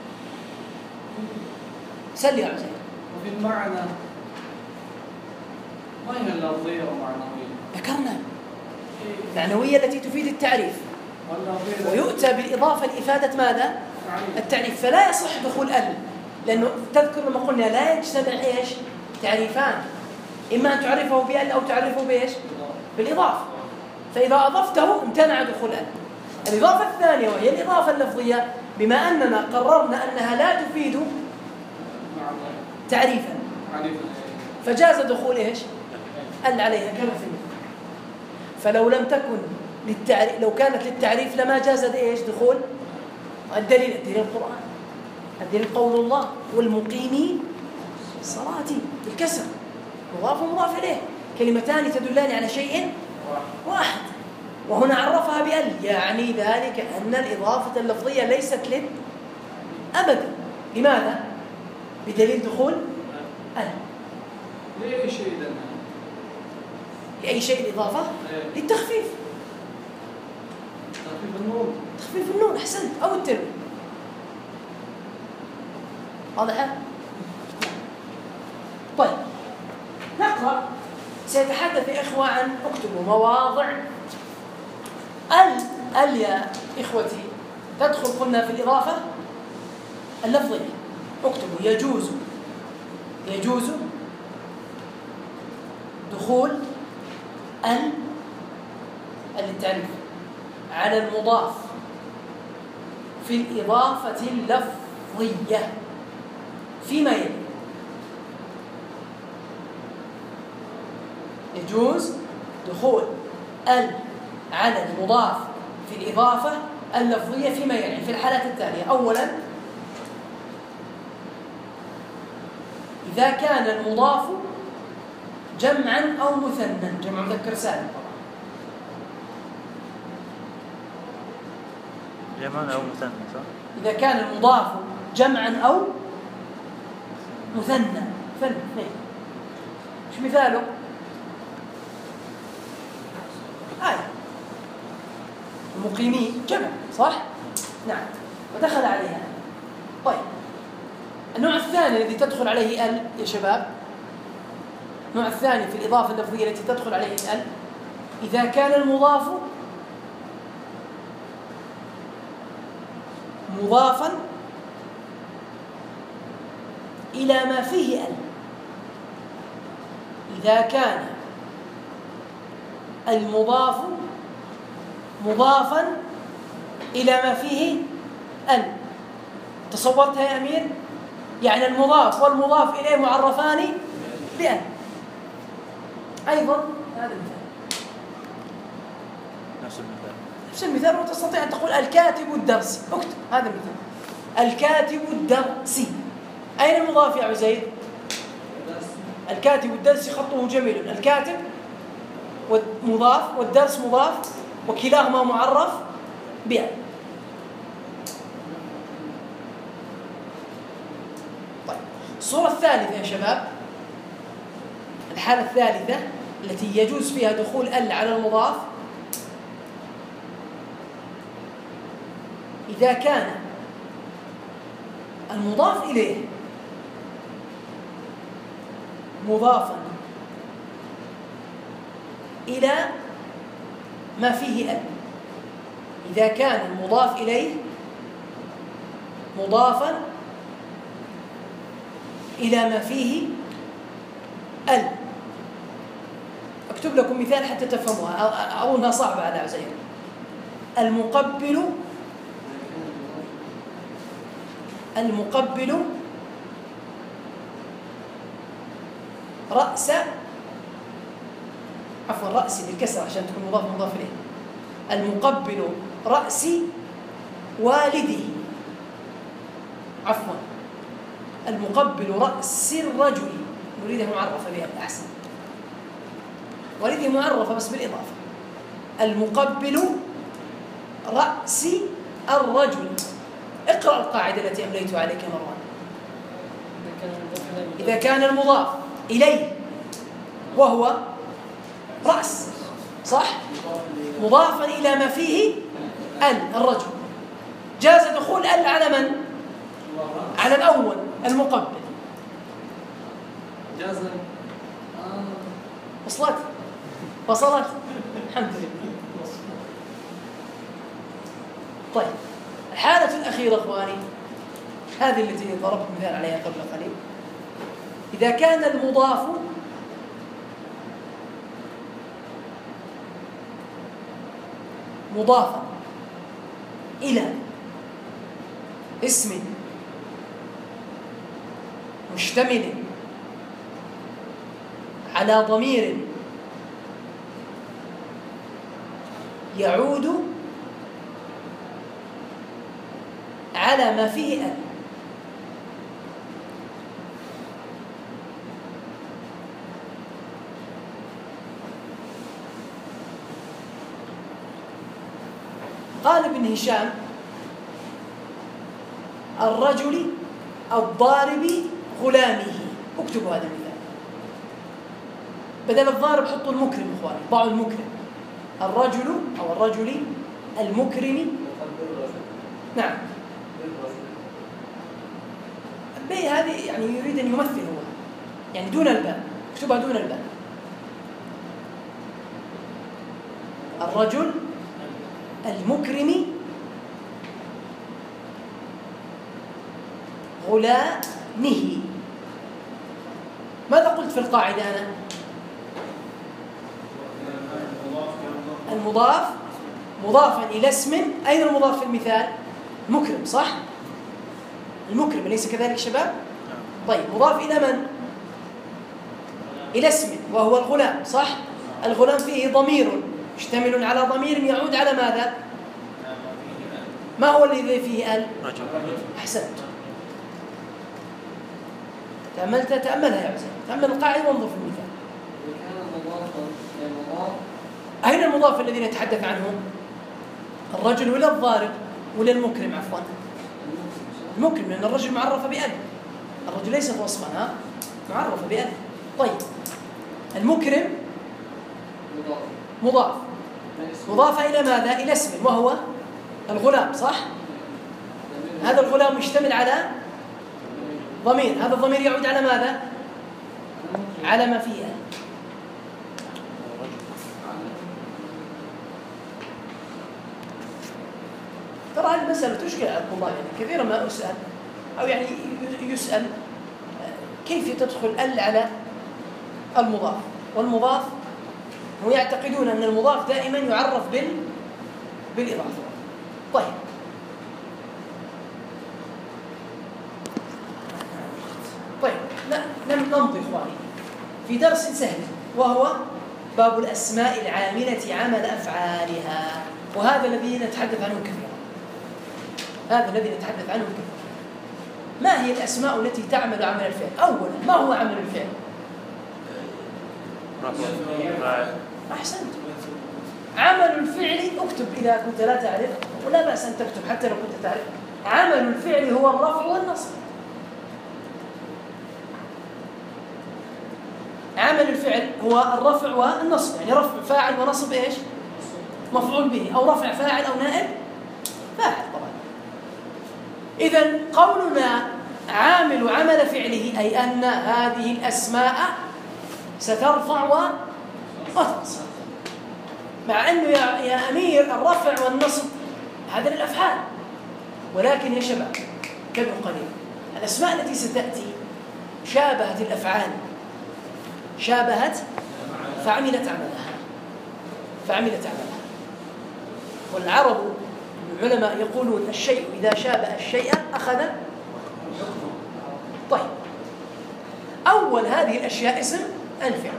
سل يا عزيز. وفي المعنى ما هي اللفظية ومعنوية؟ ذكرنا المعنوية التي تفيد التعريف، ويؤتى بالإضافة لإفادة ماذا؟ التعريف. فلا يصح دخول ال، لأنه تذكر لما قلنا لا يجتمع إيش؟ تعريفان، إما أن تعرفه بال أو تعرفه بإيش؟ بالإضافة. فإذا أضفته امتنع دخول ال. الإضافة الثانية وهي الإضافة اللفظية، بما أننا قررنا أنها لا تفيد تعريفا فجاز دخول إيش؟ ال عليها كما في المثال. فلو لم تكن للتعريف، لو كانت للتعريف لما جاز إيش؟ دخول. الدليل القرآن، الدليل قول الله والمقيمين الصلاة بالكسر، مضاف ومضاف إليه، كلمتان تدلان على شيء واحد، وهنا عرفها بأل، يعني ذلك أن الإضافة اللفظية ليست لل أبدا. لماذا؟ بدليل دخول أل. لأي شيء ده؟ لأي شيء الإضافة؟ للتخفيف، تخفيف النون، تخفيف النون. أحسنت. أو التنوين. واضح؟ طيب نقرأ. سيتحدث يا إخوة عن، اكتبوا مواضع ال يا إخوتي تدخل قلنا في الإضافة اللفظية. اكتبوا يجوز دخول ال للتعريف على المضاف في الإضافة اللفظية فيما يلي. يجوز دخول ال على المضاف في الإضافة اللفظية فيما يلي في الحالات التالية. أولا، إذا كان المضاف جمعا أو مثنى، جمع مذكر سالم طبعا، جمعا أو مثنى صح؟ إذا كان المضاف جمعا أو مثنى، اثنين. ايش مثاله؟ المقيمين جمع صح؟ نعم، ودخل عليها. طيب النوع الثاني الذي تدخل عليه ال يا شباب، النوع الثاني في الإضافة اللفظية التي تدخل عليه ال، إذا كان المضاف مضافا إلى ما فيه ال. إذا كان المضاف مضافا إلى ما فيه ال. تصورتها يا أمير؟ يعني المضاف والمضاف إليه معرفان بأل. أيضا هذا المثال، نفس المثال، وتستطيع أن تقول الكاتب الدرسي. اكتب هذا المثال، الكاتب الدرسي. أين المضاف يا عزيز؟ الكاتب الدرسي خطه جميل. الكاتب مضاف والدرس مضاف وكلاهما معرف بأل. طيب الصورة الثالثة يا شباب، الحالة الثالثة التي يجوز فيها دخول ال على المضاف، إذا كان المضاف إليه مضافا إلى ما فيه ال، إذا كان المضاف إليه مضافا إلى ما فيه ال. أكتب لكم مثال حتى تفهموها، أظنها صعبة على عزيز. المقبل رأس، عفوا رأسي بالكسر عشان تكون مضاف إليه. المقبل رأس والده، عفوا المقبل رأس الرجل، نريدها معرفة بها أحسن، والده معرفة بس بالإضافة. المقبل رأس الرجل. اقرأ القاعدة التي أمليتها عليك يا مروان. إذا كان المضاف إليه وهو رأس، صح؟ مضافا إلى ما فيه الرجل، جاز دخول على من؟ على الأول المقبل. جاز. وصلت الحمد لله. طيب الحالة الأخيرة إخواني، هذه التي ضربت مثال عليها قبل قليل. إذا كان المضاف مضافا إلى اسم مشتمل على ضمير يعود على ما فيه ال، قال ابن هشام: الرجل الضارب غلامه. اكتبوا هذا المثال، بدل الضارب حطوا المكرم اخواني، ضعوا المكرم. الرجل او الرجل المكرم، نعم، الباء هذه يعني يريد ان يمثل هو، يعني دون الباء، اكتبها دون الباء. الرجل المكرم غلامه. ماذا قلت في القاعدة أنا؟ المضاف مضافا إلى اسم. أين المضاف في المثال؟ مكرم، صح؟ المكرم، أليس كذلك شباب؟ طيب مضاف إلى من؟ إلى اسم وهو الغلام، صح؟ الغلام فيه ضمير مشتمل على ضمير يعود على ماذا؟ ما هو الذي فيه ال؟ رجل. أحسنت. تأملها يا عزيز، تأمل القاعدة وانظر في المثال. أين المضاف الذي نتحدث عنه؟ الرجل ولا الضارب ولا المكرم؟ عفوا المكرم، لأن الرجل معرف بأل، الرجل ليست وصفا، معرف بأل. طيب المكرم مضاف إلى ماذا؟ إلى اسم وهو الغلام، صح؟ هذا الغلام مشتمل على ضمير، هذا الضمير يعود على ماذا؟ على ما فيه. ترى هذه المسألة تشكل على الطلاب، يعني كثيرا ما أسأل أو يعني يسأل كيف تدخل ال على المضاف، والمضاف هم يعتقدون أن المضاف دائما يعرف بالإضافة. طيب نمضي إخواني في درس سهل، وهو باب الأسماء العاملة عمل أفعالها، وهذا الذي نتحدث عنه كثيرا. ما هي الأسماء التي تعمل عمل الفعل؟ أولا ما هو عمل الفعل؟ أحسنت. عمل الفعل اكتب إذا كنت لا تعرف، ولا بأس أن تكتب حتى لو كنت تعرف. عمل الفعل هو الرفع والنصب. عمل الفعل هو الرفع والنصب، يعني رفع فاعل ونصب إيش؟ مفعول به، أو رفع فاعل أو نائب فاعل طبعا. إذن قولنا عامل عمل فعله أي أن هذه الأسماء سترفع وتنصب. مع أنه يا أمير الرفع والنصب هذا للأفعال، ولكن يا شباب كبر قليل، الأسماء التي ستأتي شابهت الأفعال، شابهت فعملت عملها. والعرب العلماء يقولون الشيء إذا شابه الشيء أخذ حكمه. طيب، أول هذه الأشياء اسم الفعل.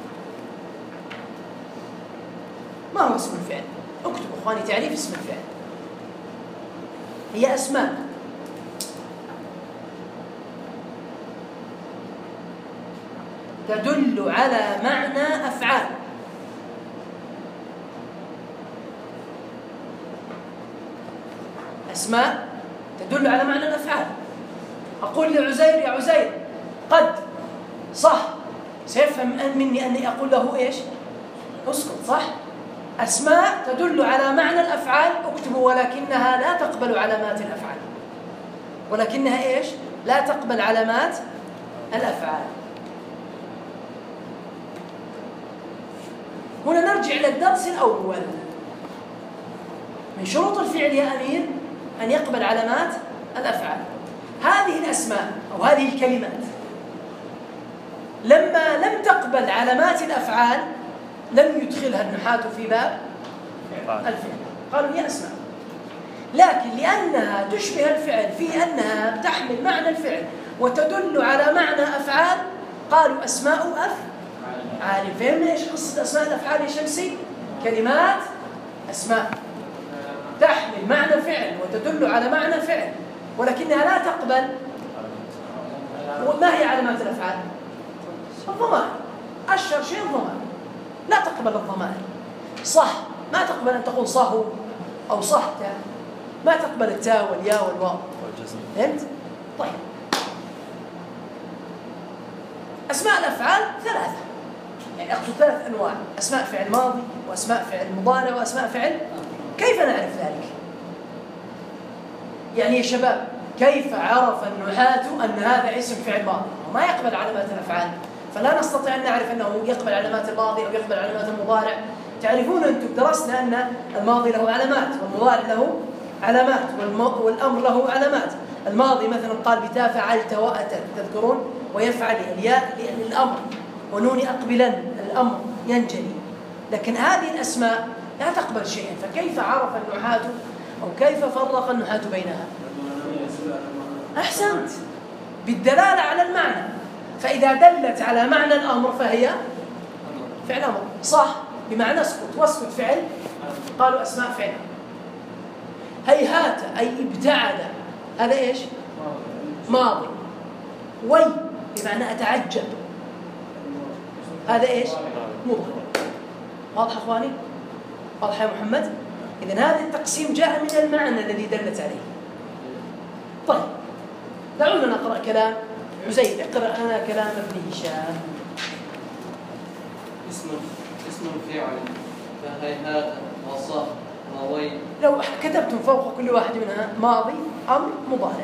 ما هو اسم الفعل؟ اكتبوا أخواني تعريف اسم الفعل. هي أسماء تدل على معنى أفعال، أسماء تدل على معنى الأفعال. أقول لعزير يا عزير قد، صح، سيفهم مني أني أقول له إيش؟ اسكت، صح؟ أسماء تدل على معنى الأفعال، اكتبوا ولكنها لا تقبل علامات الأفعال. ولكنها إيش؟ لا تقبل علامات الأفعال. هنا نرجع إلى الدرس الأول. من شروط الفعل يا أمير أن يقبل علامات الأفعال. هذه الأسماء أو هذه الكلمات لما لم تقبل علامات الأفعال لم يدخلها النحاة في باب الفعل، قالوا هي أسماء. لكن لأنها تشبه الفعل في أنها تحمل معنى الفعل وتدل على معنى أفعال قالوا أسماء أفعال. فهمنا إيش قصة أسماء الأفعال يا شمسي؟ كلمات أسماء تحمل معنى فعل وتدل على معنى فعل ولكنها لا تقبل. وما هي علامات الأفعال؟ الضمائر. أشهر شيء الضمائر، لا تقبل الضمائر. صح، ما تقبل أن تقول صهو أو صحت، ما تقبل التاء والياء والواو. فهمت؟ طيب، أسماء الأفعال ثلاثة، يعني أقصد 3 أنواع: أسماء فعل ماضي وأسماء فعل مضارع وأسماء فعل. كيف نعرف ذلك؟ يعني يا شباب كيف عرف النحاة أن هذا اسم فعل ماضي وما يقبل علامات الأفعال؟ فلا نستطيع أن نعرف أنه يقبل علامات الماضي أو يقبل علامات المضارع. تعرفون أنتم درسنا أن الماضي له علامات والمضارع له علامات والأمر له علامات. الماضي مثلا قال بتا فعلت وأتت، تذكرون؟ ويفعل الياء للأمر، ونون أقبلا الأمر ينجلي. لكن هذه الأسماء لا تقبل شيئا، فكيف عرف النحاة أو كيف فرق النحاة بينها؟ أحسنت، بالدلالة على المعنى. فإذا دلت على معنى الأمر فهي فعل أمر. صح بمعنى اسكت، واسكت فعل، قالوا أسماء فعل. هيهات أي ابتعد، هذا إيش؟ ماضي. وي بمعنى أتعجب، هذا إيش؟ مضارع. واضح أخواني؟ واضح يا محمد؟ إذن هذا التقسيم جاء من المعنى الذي دلت عليه. طيب، دعونا نقرأ كلام عزيز. اقرأ لنا كلام ابن هشام. اسم فعل فهيهات وصح ووي. لو كتبتم فوق كل واحد منها ماضي أمر مضارع،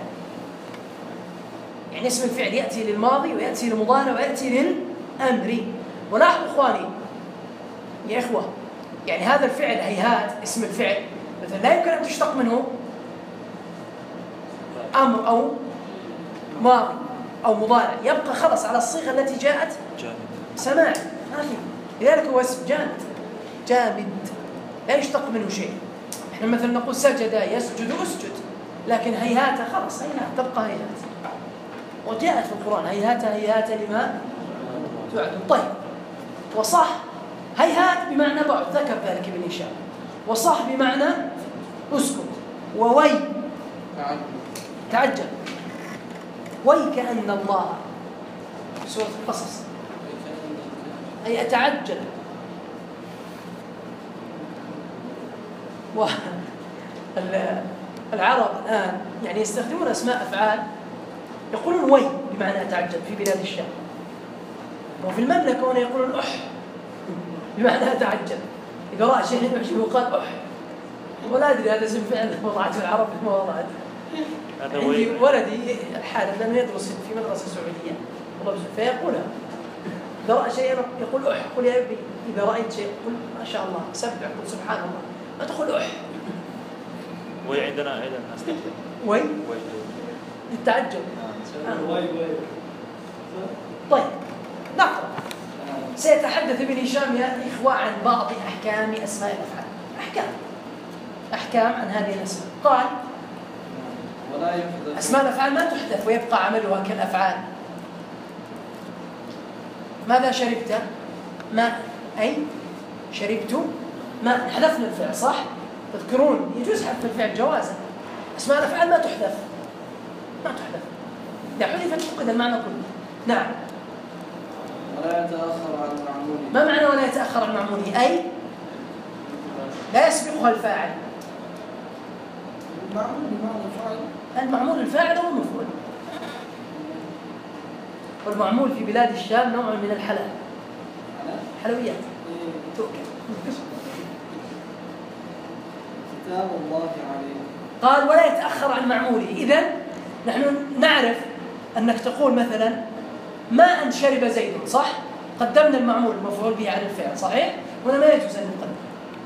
يعني اسم الفعل يأتي للماضي ويأتي للمضارع ويأتي للأمر. ولاحظوا إخواني يا إخوة، يعني هذا الفعل هيهات اسم الفعل مثلا لا يمكن أن تشتق منه أمر أو ماضي أو مضارع، يبقى خلص على الصيغة التي جاءت سماع، ما في. لذلك هو اسم جامد لا يشتق منه شيء. احنا مثلا نقول سجد يسجد اسجد، لكن هيهات خلص، هيهات تبقى هيهات. وجاءت في القرآن هيهات هيهات لما توعدون. طيب، وصح هيهات بمعنى بعد، ذكر ذلك ابن هشام. وصح بمعنى اسكت. ووي تعجب. وي كأن الله، سورة القصص، أي أتعجب. العرب الآن يعني يستخدمون أسماء أفعال يقولون وي بمعنى أتعجب في بلاد الشام، وفي المملكة هنا يقولون أح بمعنى أتعجب. إذا رأى شيء يعجبه قال أح. ولا أدري هذا اسم فعل وضعت العرب ما وضعت. عندي ولدي الحارث لأنه يدرس في مدرسة سعودية فيقولها إذا رأى شيئا يقول أح، قل يا أبي إذا رأيت شيء قل ما شاء الله، سبح، قل سبحان الله، ما تقول أح. وعندنا أيضا وي للتعجب. وي. طيب نقرأ. سيتحدث ابن هشام يا إخوة عن بعض أحكام أسماء الأفعال. أحكام عن هذه الأسماء. قال ولا يحدث أسماء الأفعال ما تحدث ويبقى عملها كالأفعال. ماذا شربت؟ ماء. أي شربت ماء، حذفنا الفعل صح؟ تذكرون يجوز حذف الفعل جوازا. أسماء الأفعال ما تحذف، ما تحذف، إذا حذفت فقد المعنى كله. نعم. ولا يتأخر عن معموله. ما معنى ولا يتأخر عن معموله؟ أي لا يسبقها الفاعل. المعمول الفاعل هو المفعول. والمعمول في بلاد الشام نوع من الحلال، حلويات تؤكل. كتاب الله عليه. قال ولا يتأخر عن معموله. إذن نحن نعرف أنك تقول مثلا ماء شرب زيد، صح؟ قدمنا المعمول المفعول به على الفعل، صحيح؟ ولا ما يجوز أن نقدم؟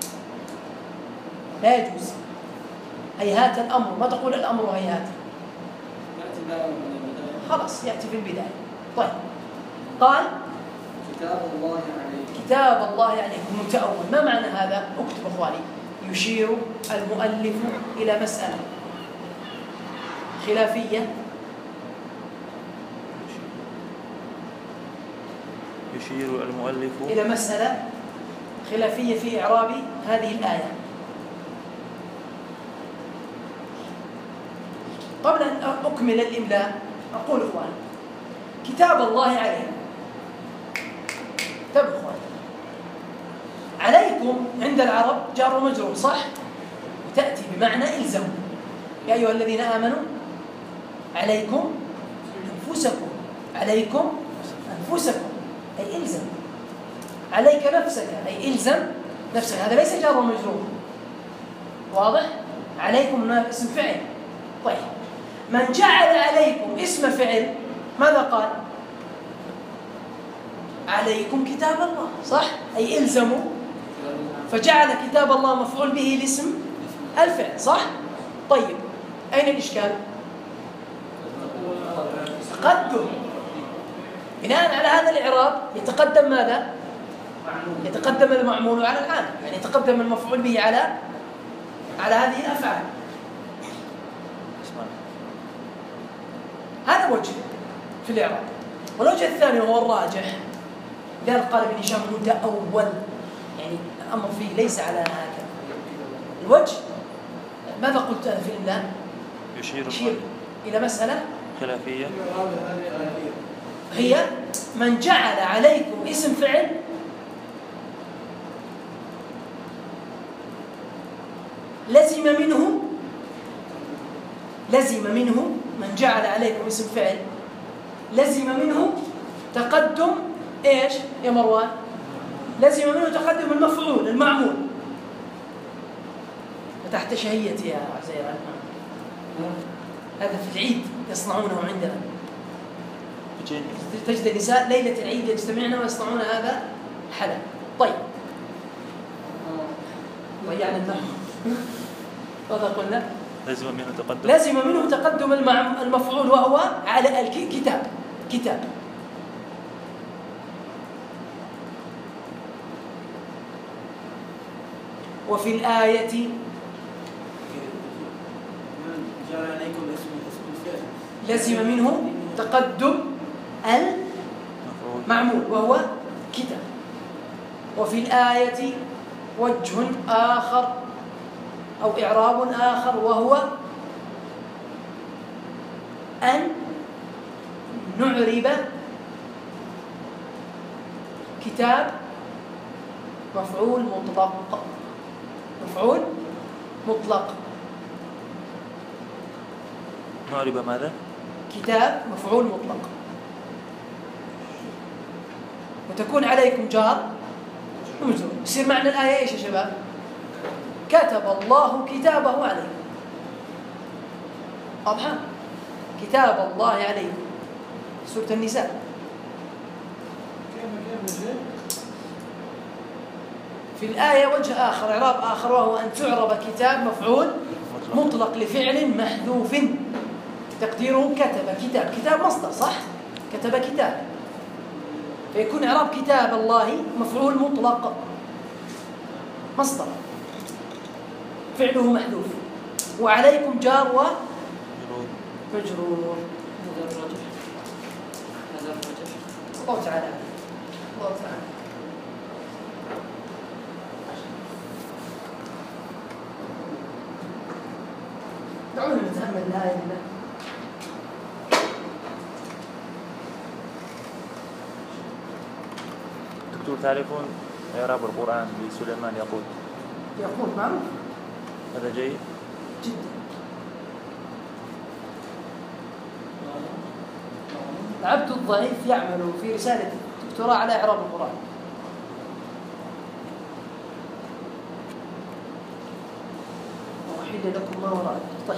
لا يجوز. هيهات الأمر، ما تقول الأمر هيهات، خلاص يأتي في البداية. طيب قال كتاب الله عليه. كتاب الله عليه متأول. ما معنى هذا؟ اكتب أخواني. يشير المؤلف إلى مسألة خلافية يشير المؤلف إلى مسألة خلافية في إعراب هذه الآية. قبل أن أكمل الإملاء أقول إخواني كتاب الله عليه. كتاب إخواني عليكم عند العرب جار ومجرور، صح؟ وتأتي بمعنى إلزم. يا أيها الذين آمنوا عليكم أنفسكم، عليكم أنفسكم أي إلزم، عليك نفسك أي إلزم نفسك. هذا ليس جار ومجرور، واضح؟ عليكم اسم فعل. طيب من جعل عليكم اسم فعل ماذا قال؟ عليكم كتاب الله، صح؟ أي إلزموا، فجعل كتاب الله مفعول به الاسم الفعل، صح؟ طيب أين الإشكال؟ تقدم. بناء على هذا الإعراب يتقدم ماذا؟ يتقدم المعمول على العامل، يعني يتقدم المفعول به على هذه الأفعال. هذا وجه في الإعراب. والوجه الثاني وهو الراجح، لذلك قال ابن هشام متأول، يعني الأمر فيه ليس على هكذا. الوجه ماذا قلت أنا في الإملاء؟ يشير إلى مسألة خلافية هي من جعل عليكم اسم فعل لزم منه من جعل عليكم اسم فعل لزم منه تقدم ايش يا مروان؟ لزم منه تقدم المفعول المعمول. فتحت شهيتي يا عزير، هذا في العيد يصنعونه عندنا. تجد النساء ليلة العيد يجتمعن ويصنعون هذا حلا. طيب ضيعنا النحو. ماذا قلنا؟ لازم منه تقدم المفعول وهو على الكتاب. كتاب. وفي الآية لازم منه تقدم المعمول وهو كتاب. وفي الآية وجه آخر أو إعراب آخر وهو أن نعرب كتاب مفعول مطلق. مفعول مطلق. نعرب ماذا؟ كتاب مفعول مطلق. وتكون عليكم جار ومجرور. يصير معنى الآية إيش يا شباب؟ كتب الله كتابه عليكم. واضحة؟ كتاب الله عليكم. سورة النساء. في الآية وجه آخر، إعراب آخر، وهو أن تعرب كتاب مفعول مطلق لفعل محذوف تقديره كتب كتاب. كتاب مصدر صح؟ كتب كتاب، فيكون إعراب كتاب الله مفعول مطلق مصدر فعله محذوف، وعليكم جار ومجرور. هذا الرجح. الله تعالى الله تعالى. دعونا نتأمل الآية لله. دكتور تعرفون إعراب القرآن لسليمان يقول معروف هذا جيد جدا. العبد الضعيف يعمل في رسالة دكتوراه على إعراب القرآن. وأحل لكم ما وراء. طيب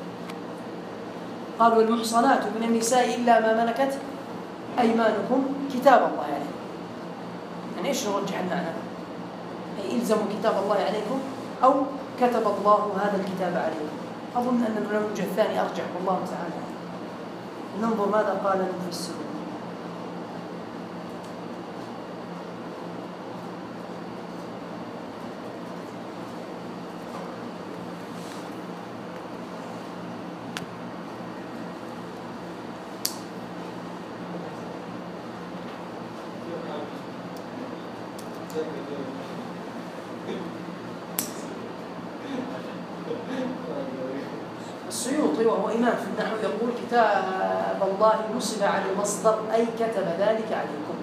قال والمحصنات من النساء إلا ما ملكت أيمانكم كتاب الله عليكم. يعني إيش نرجح المعنى؟ أي إلزموا كتاب الله عليكم أو كتب الله هذا الكتاب عليكم. أظن أن الوجه الثاني أرجح والله تعالى. ننظر ماذا قال المفسرون. السيوطي وهو إمام في النحو يقول كتاب الله نصب على المصدر أي كتب ذلك عليكم.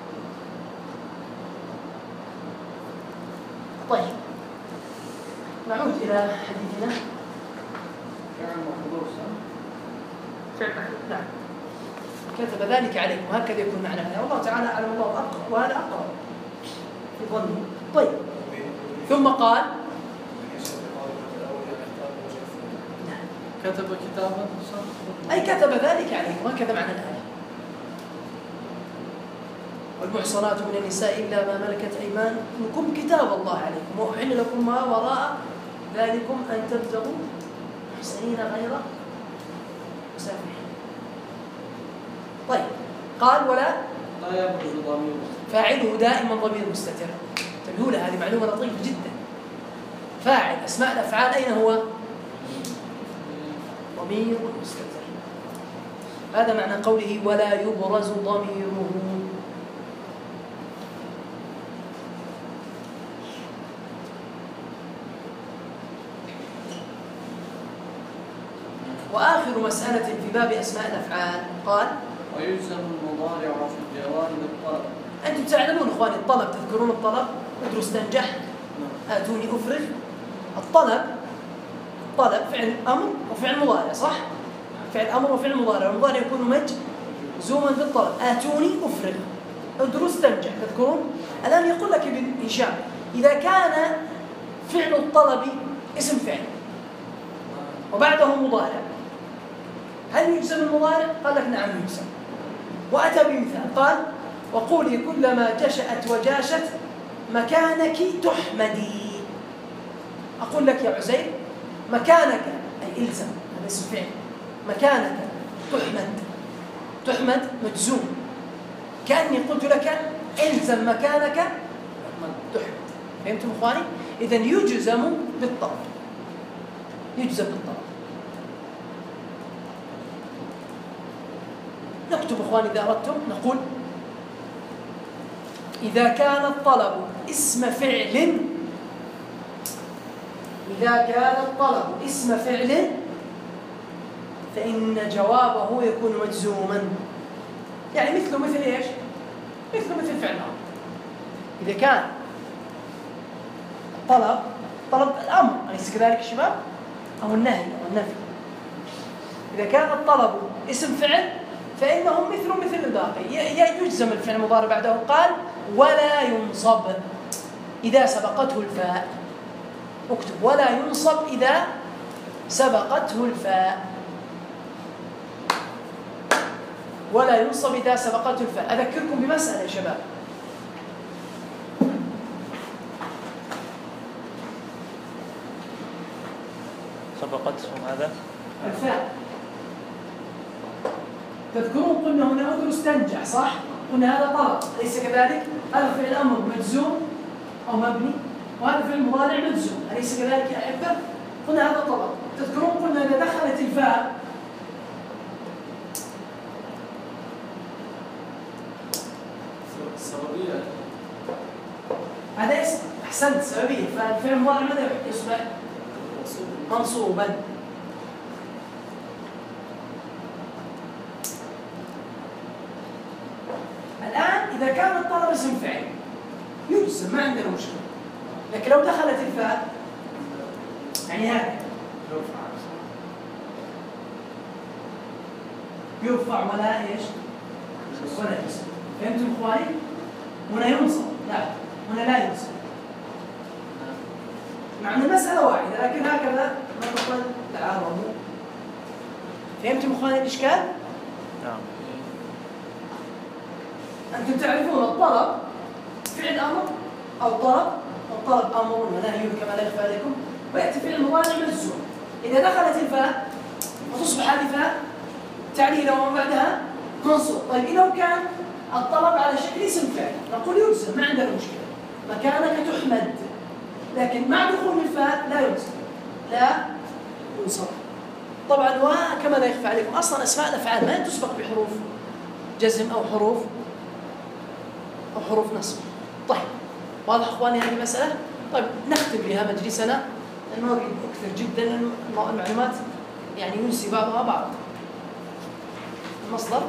طيب نعود إلى حديثنا. فعل محذوف نعم كتب ذلك عليكم، هكذا يكون معناه. والله تعالى أعلم، الله أقرب وهذا أقرب في ظني. طيب ثم قال كتب كتابا أي كتب ذلك عليكم، هكذا معنى الآية. والمحصنات من النساء إلا ما ملكت أيمانكم كتاب الله عليكم، وأحل لكم ما وراء ذلكم أن تبتغوا محسنين غير مسافحين. طيب قال ولا يبرز ضمير فاعله دائما ضمير مستتر. انتبهوا له، هذه معلومة لطيفة جدا. فاعل أسماء الأفعال أين هو؟ ضمير مستتر. هذا معنى قوله ولا يبرز ضميره. وآخر مسألة في باب أسماء الأفعال قال ويجزم المضارع في الجواب بالطلب. أنتم تعلمون إخواني الطلب، تذكرون الطلب؟ ادرس تنجح، آتوني أفرغ. الطلب فعل أمر وفعل مضارع صح؟ فعل أمر وفعل مضارع، والمضارع يكون مجزوما بالطلب. آتوني أفرغ، ادرس تنجح، تذكرون؟ الآن يقول لك ابن هشام إذا كان فعل الطلب اسم فعل وبعده مضارع هل يجزم المضارع؟ قال لك نعم يجزم. وأتى بمثال قال وقولي كلما جشأت وجاشت مكانك تحمدي. أقول لك يا عزير مكانك أي إلزم، هذا اسم فعل، مكانك تحمد مجزوم، كأني قلت لك إلزم مكانك تحمد. فهمتم إخواني؟ إذن يجزم بالطلب، يجزم بالطلب. نكتب إخواني إذا أردتم، نقول إذا كان الطلب اسم فعل، إذا كان الطلب اسم فعل فإن جوابه يكون مجزوما. يعني مثل إيش؟ مثل فعل الأمر. إذا كان طلب الأمر أليس كذلك يا شباب؟ أو النهي أو النفي. إذا كان الطلب اسم فعل فإنه مثل الباقي، يجزم الفعل المضارع بعده. قال ولا ينصب إذا سبقته الفاء. اكتب ولا ينصب إذا سبقته الفاء. ولا ينصب إذا سبقته الفاء. أذكركم بمسألة يا شباب، سبقتهم هذا الفاء. تذكرون قلنا هنا أدرس تنجح صح؟ قلنا هذا طلب أليس كذلك؟ هذا فعل أمر مجزوم أو مبني، وهذا فعل مضارع مجزوم أليس كذلك يا أحبة؟ قلنا هذا طلب. تذكرون قلنا إذا دخلت الفاء السببية هذا اسم. أحسنت، سببية. فالفعل المضارع ماذا يصبح؟ منصوبا. الآن إذا كان الطلب اسم فعل يجزم ما عندنا مشكلة، لكن لو دخلت الفاء يعني هذا يرفع ولا ايش؟ ولا ينصب. فهمتم اخواني؟ هنا ينصب، لا هنا لا ينصب، مع ان المسألة واحدة لكن هكذا نطقا تعارضوا. فهمتم اخواني الاشكال؟ نعم. انتم تعرفون الطلب فعل امر او طلب، الطلب امر ونهي كما لا يخفى عليكم، وياتي فعل مضارع مجزوم. اذا دخلت الفاء وتصبح هذه فاء تعليلا ومن بعدها منصوب. طيب لو كان الطلب على شكل اسم فعل نقول يجزم ما عندنا مشكله، مكانك تحمد، لكن مع دخول الفاء لا يجزم لا ينصب. طبعا وكما لا يخفى عليكم اصلا اسماء الافعال ما تسبق بحروف جزم او حروف نصب. طيب واضح اخواني هذه المساله؟ طيب نختم بها مجلسنا لانه اكثر جدا المعلومات يعني ينسي بعضها بعض. المصدر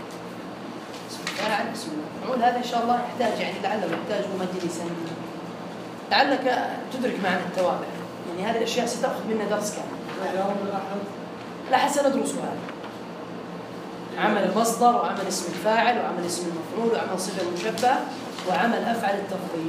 اسم المفعول هذا ان شاء الله يحتاج يعني لعله يحتاج مجلسا، لعلك تدرك معنى التوابع، يعني هذه الاشياء ستاخذ منا درس كامل. لا سندرس هذا عمل المصدر وعمل اسم الفاعل وعمل اسم المفعول وعمل صفة المشبهة وعمل أفعل التفضيل.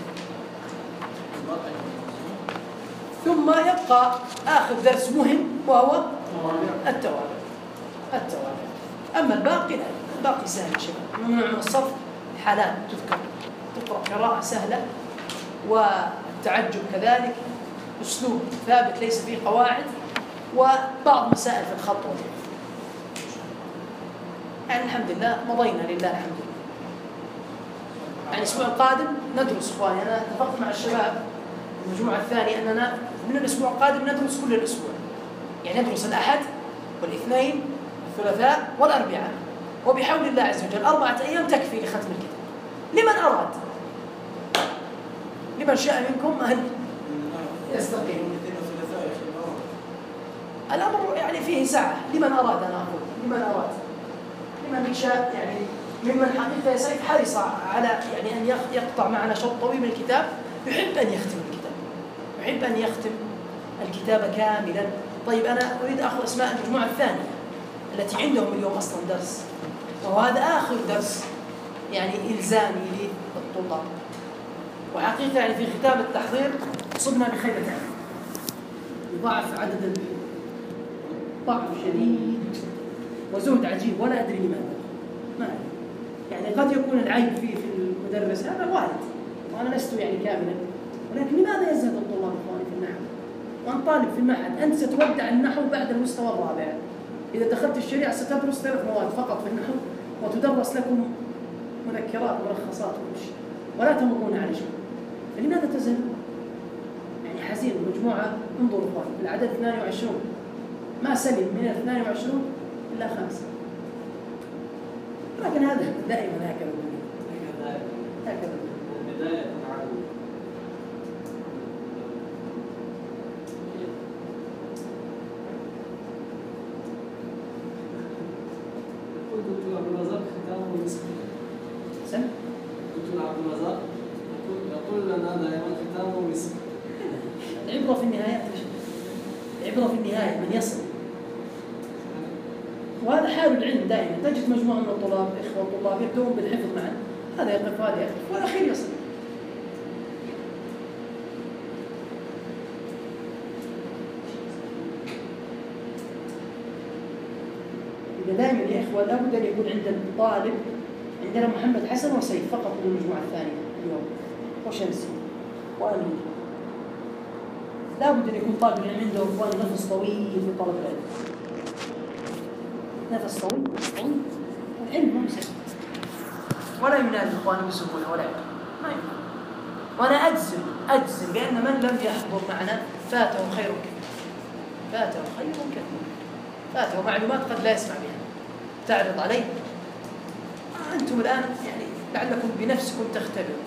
ثم يبقى آخر درس مهم وهو التوابع. أما الباقي لا، الباقي سهل يا شباب. ممنوع من الصرف حالات تذكر، تقرأ قراءة سهلة، والتعجب كذلك أسلوب ثابت ليس فيه قواعد، وبعض مسائل في الخط والخط. يعني الحمد لله مضينا لله الحمد لله. يعني الأسبوع القادم ندرس إخواني، أنا اتفقت مع الشباب المجموعة الثانية أننا من الأسبوع القادم ندرس كل الأسبوع، يعني ندرس الأحد والاثنين والثلاثاء والأربعاء، وبحول الله عز وجل 4 أيام تكفي لختم الكتاب لمن أراد. لمن شاء منكم أن يستقيم. الأمر يعني فيه سعة لمن أراد، أنا أقول لمن أراد، لمن شاء يعني ممن حقيقة سيف حرص على يعني أن يقطع معنا شوط طويل من الكتاب، يحب أن يختم الكتاب، يحب أن يختم الكتاب كاملا. طيب أنا أريد أخذ أسماء المجموعة الثانية التي عندهم اليوم أصلا درس، وهذا آخر درس يعني إلزامي للطلاب. وحقيقة يعني في ختام التحضير صبنا بخيبتين، يضاعف عدد البحوث، ضعف شديد وزهد عجيب ولا أدري لماذا. ما أدري. يعني قد يكون العيب في المدرس، هذا وارد وأنا لست يعني كاملا، ولكن لماذا يزهد الطلاب إخواني في النحو؟ وأن طالب في المعهد أنت ستودع النحو بعد المستوى الرابع. إذا دخلت الشريعة ستدرس 3 مواد فقط في النحو، وتدرس لكم مذكرات ملخصات وكل شيء، ولا تمرون على شيء. فلماذا تزهدون؟ يعني حزين. المجموعة انظروا إخواني بالعدد 22 ما سلم من 22 إلا 5. لكن هذا دائما هكذا هكذا البداية قلت عبد الرزاق ختامه مسك. سم؟ قلت عبد الرزاق يقول لنا دائما ختامه مسك. العبرة في النهاية، العبرة في النهاية من يصل، وهذا حال العلم دائما. تجد مجموعة من الطلاب إخوة الطلاب يبدون بالحفظ معا، هذا يقف هذا يقف والأخير يصل. إذا دائما يا إخوة لابد أن يكون عند الطالب، عندنا محمد حسن وسيف فقط من المجموعة الثانية اليوم، وشمسي وأمين. لابد أن يكون طالب العلم عنده أخوان نفس طويل في طلب العلم. نفس طويل العلم مو سهل، ولا ينال إخواني بسهولة ولا ينال. ما ينال. وأنا أجزم بأن من لم يحضر معنا فاته خير كثير، فاته خير كثير، فاته معلومات قد لا يسمع بها تعرض عليه. أنتم الآن يعني لعلكم بنفسكم تختبروا.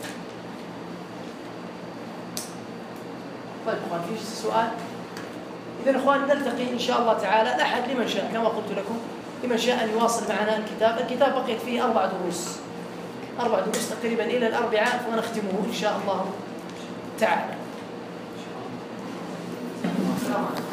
طيب إخوان، في سؤال؟ إذا إخوان نلتقي إن شاء الله تعالى الأحد لمن شاء، كما قلت لكم لمن شاء أن يواصل معنا الكتاب بقيت فيه 4 دروس تقريبا إلى الأربعاء ونختمه إن شاء الله تعالى.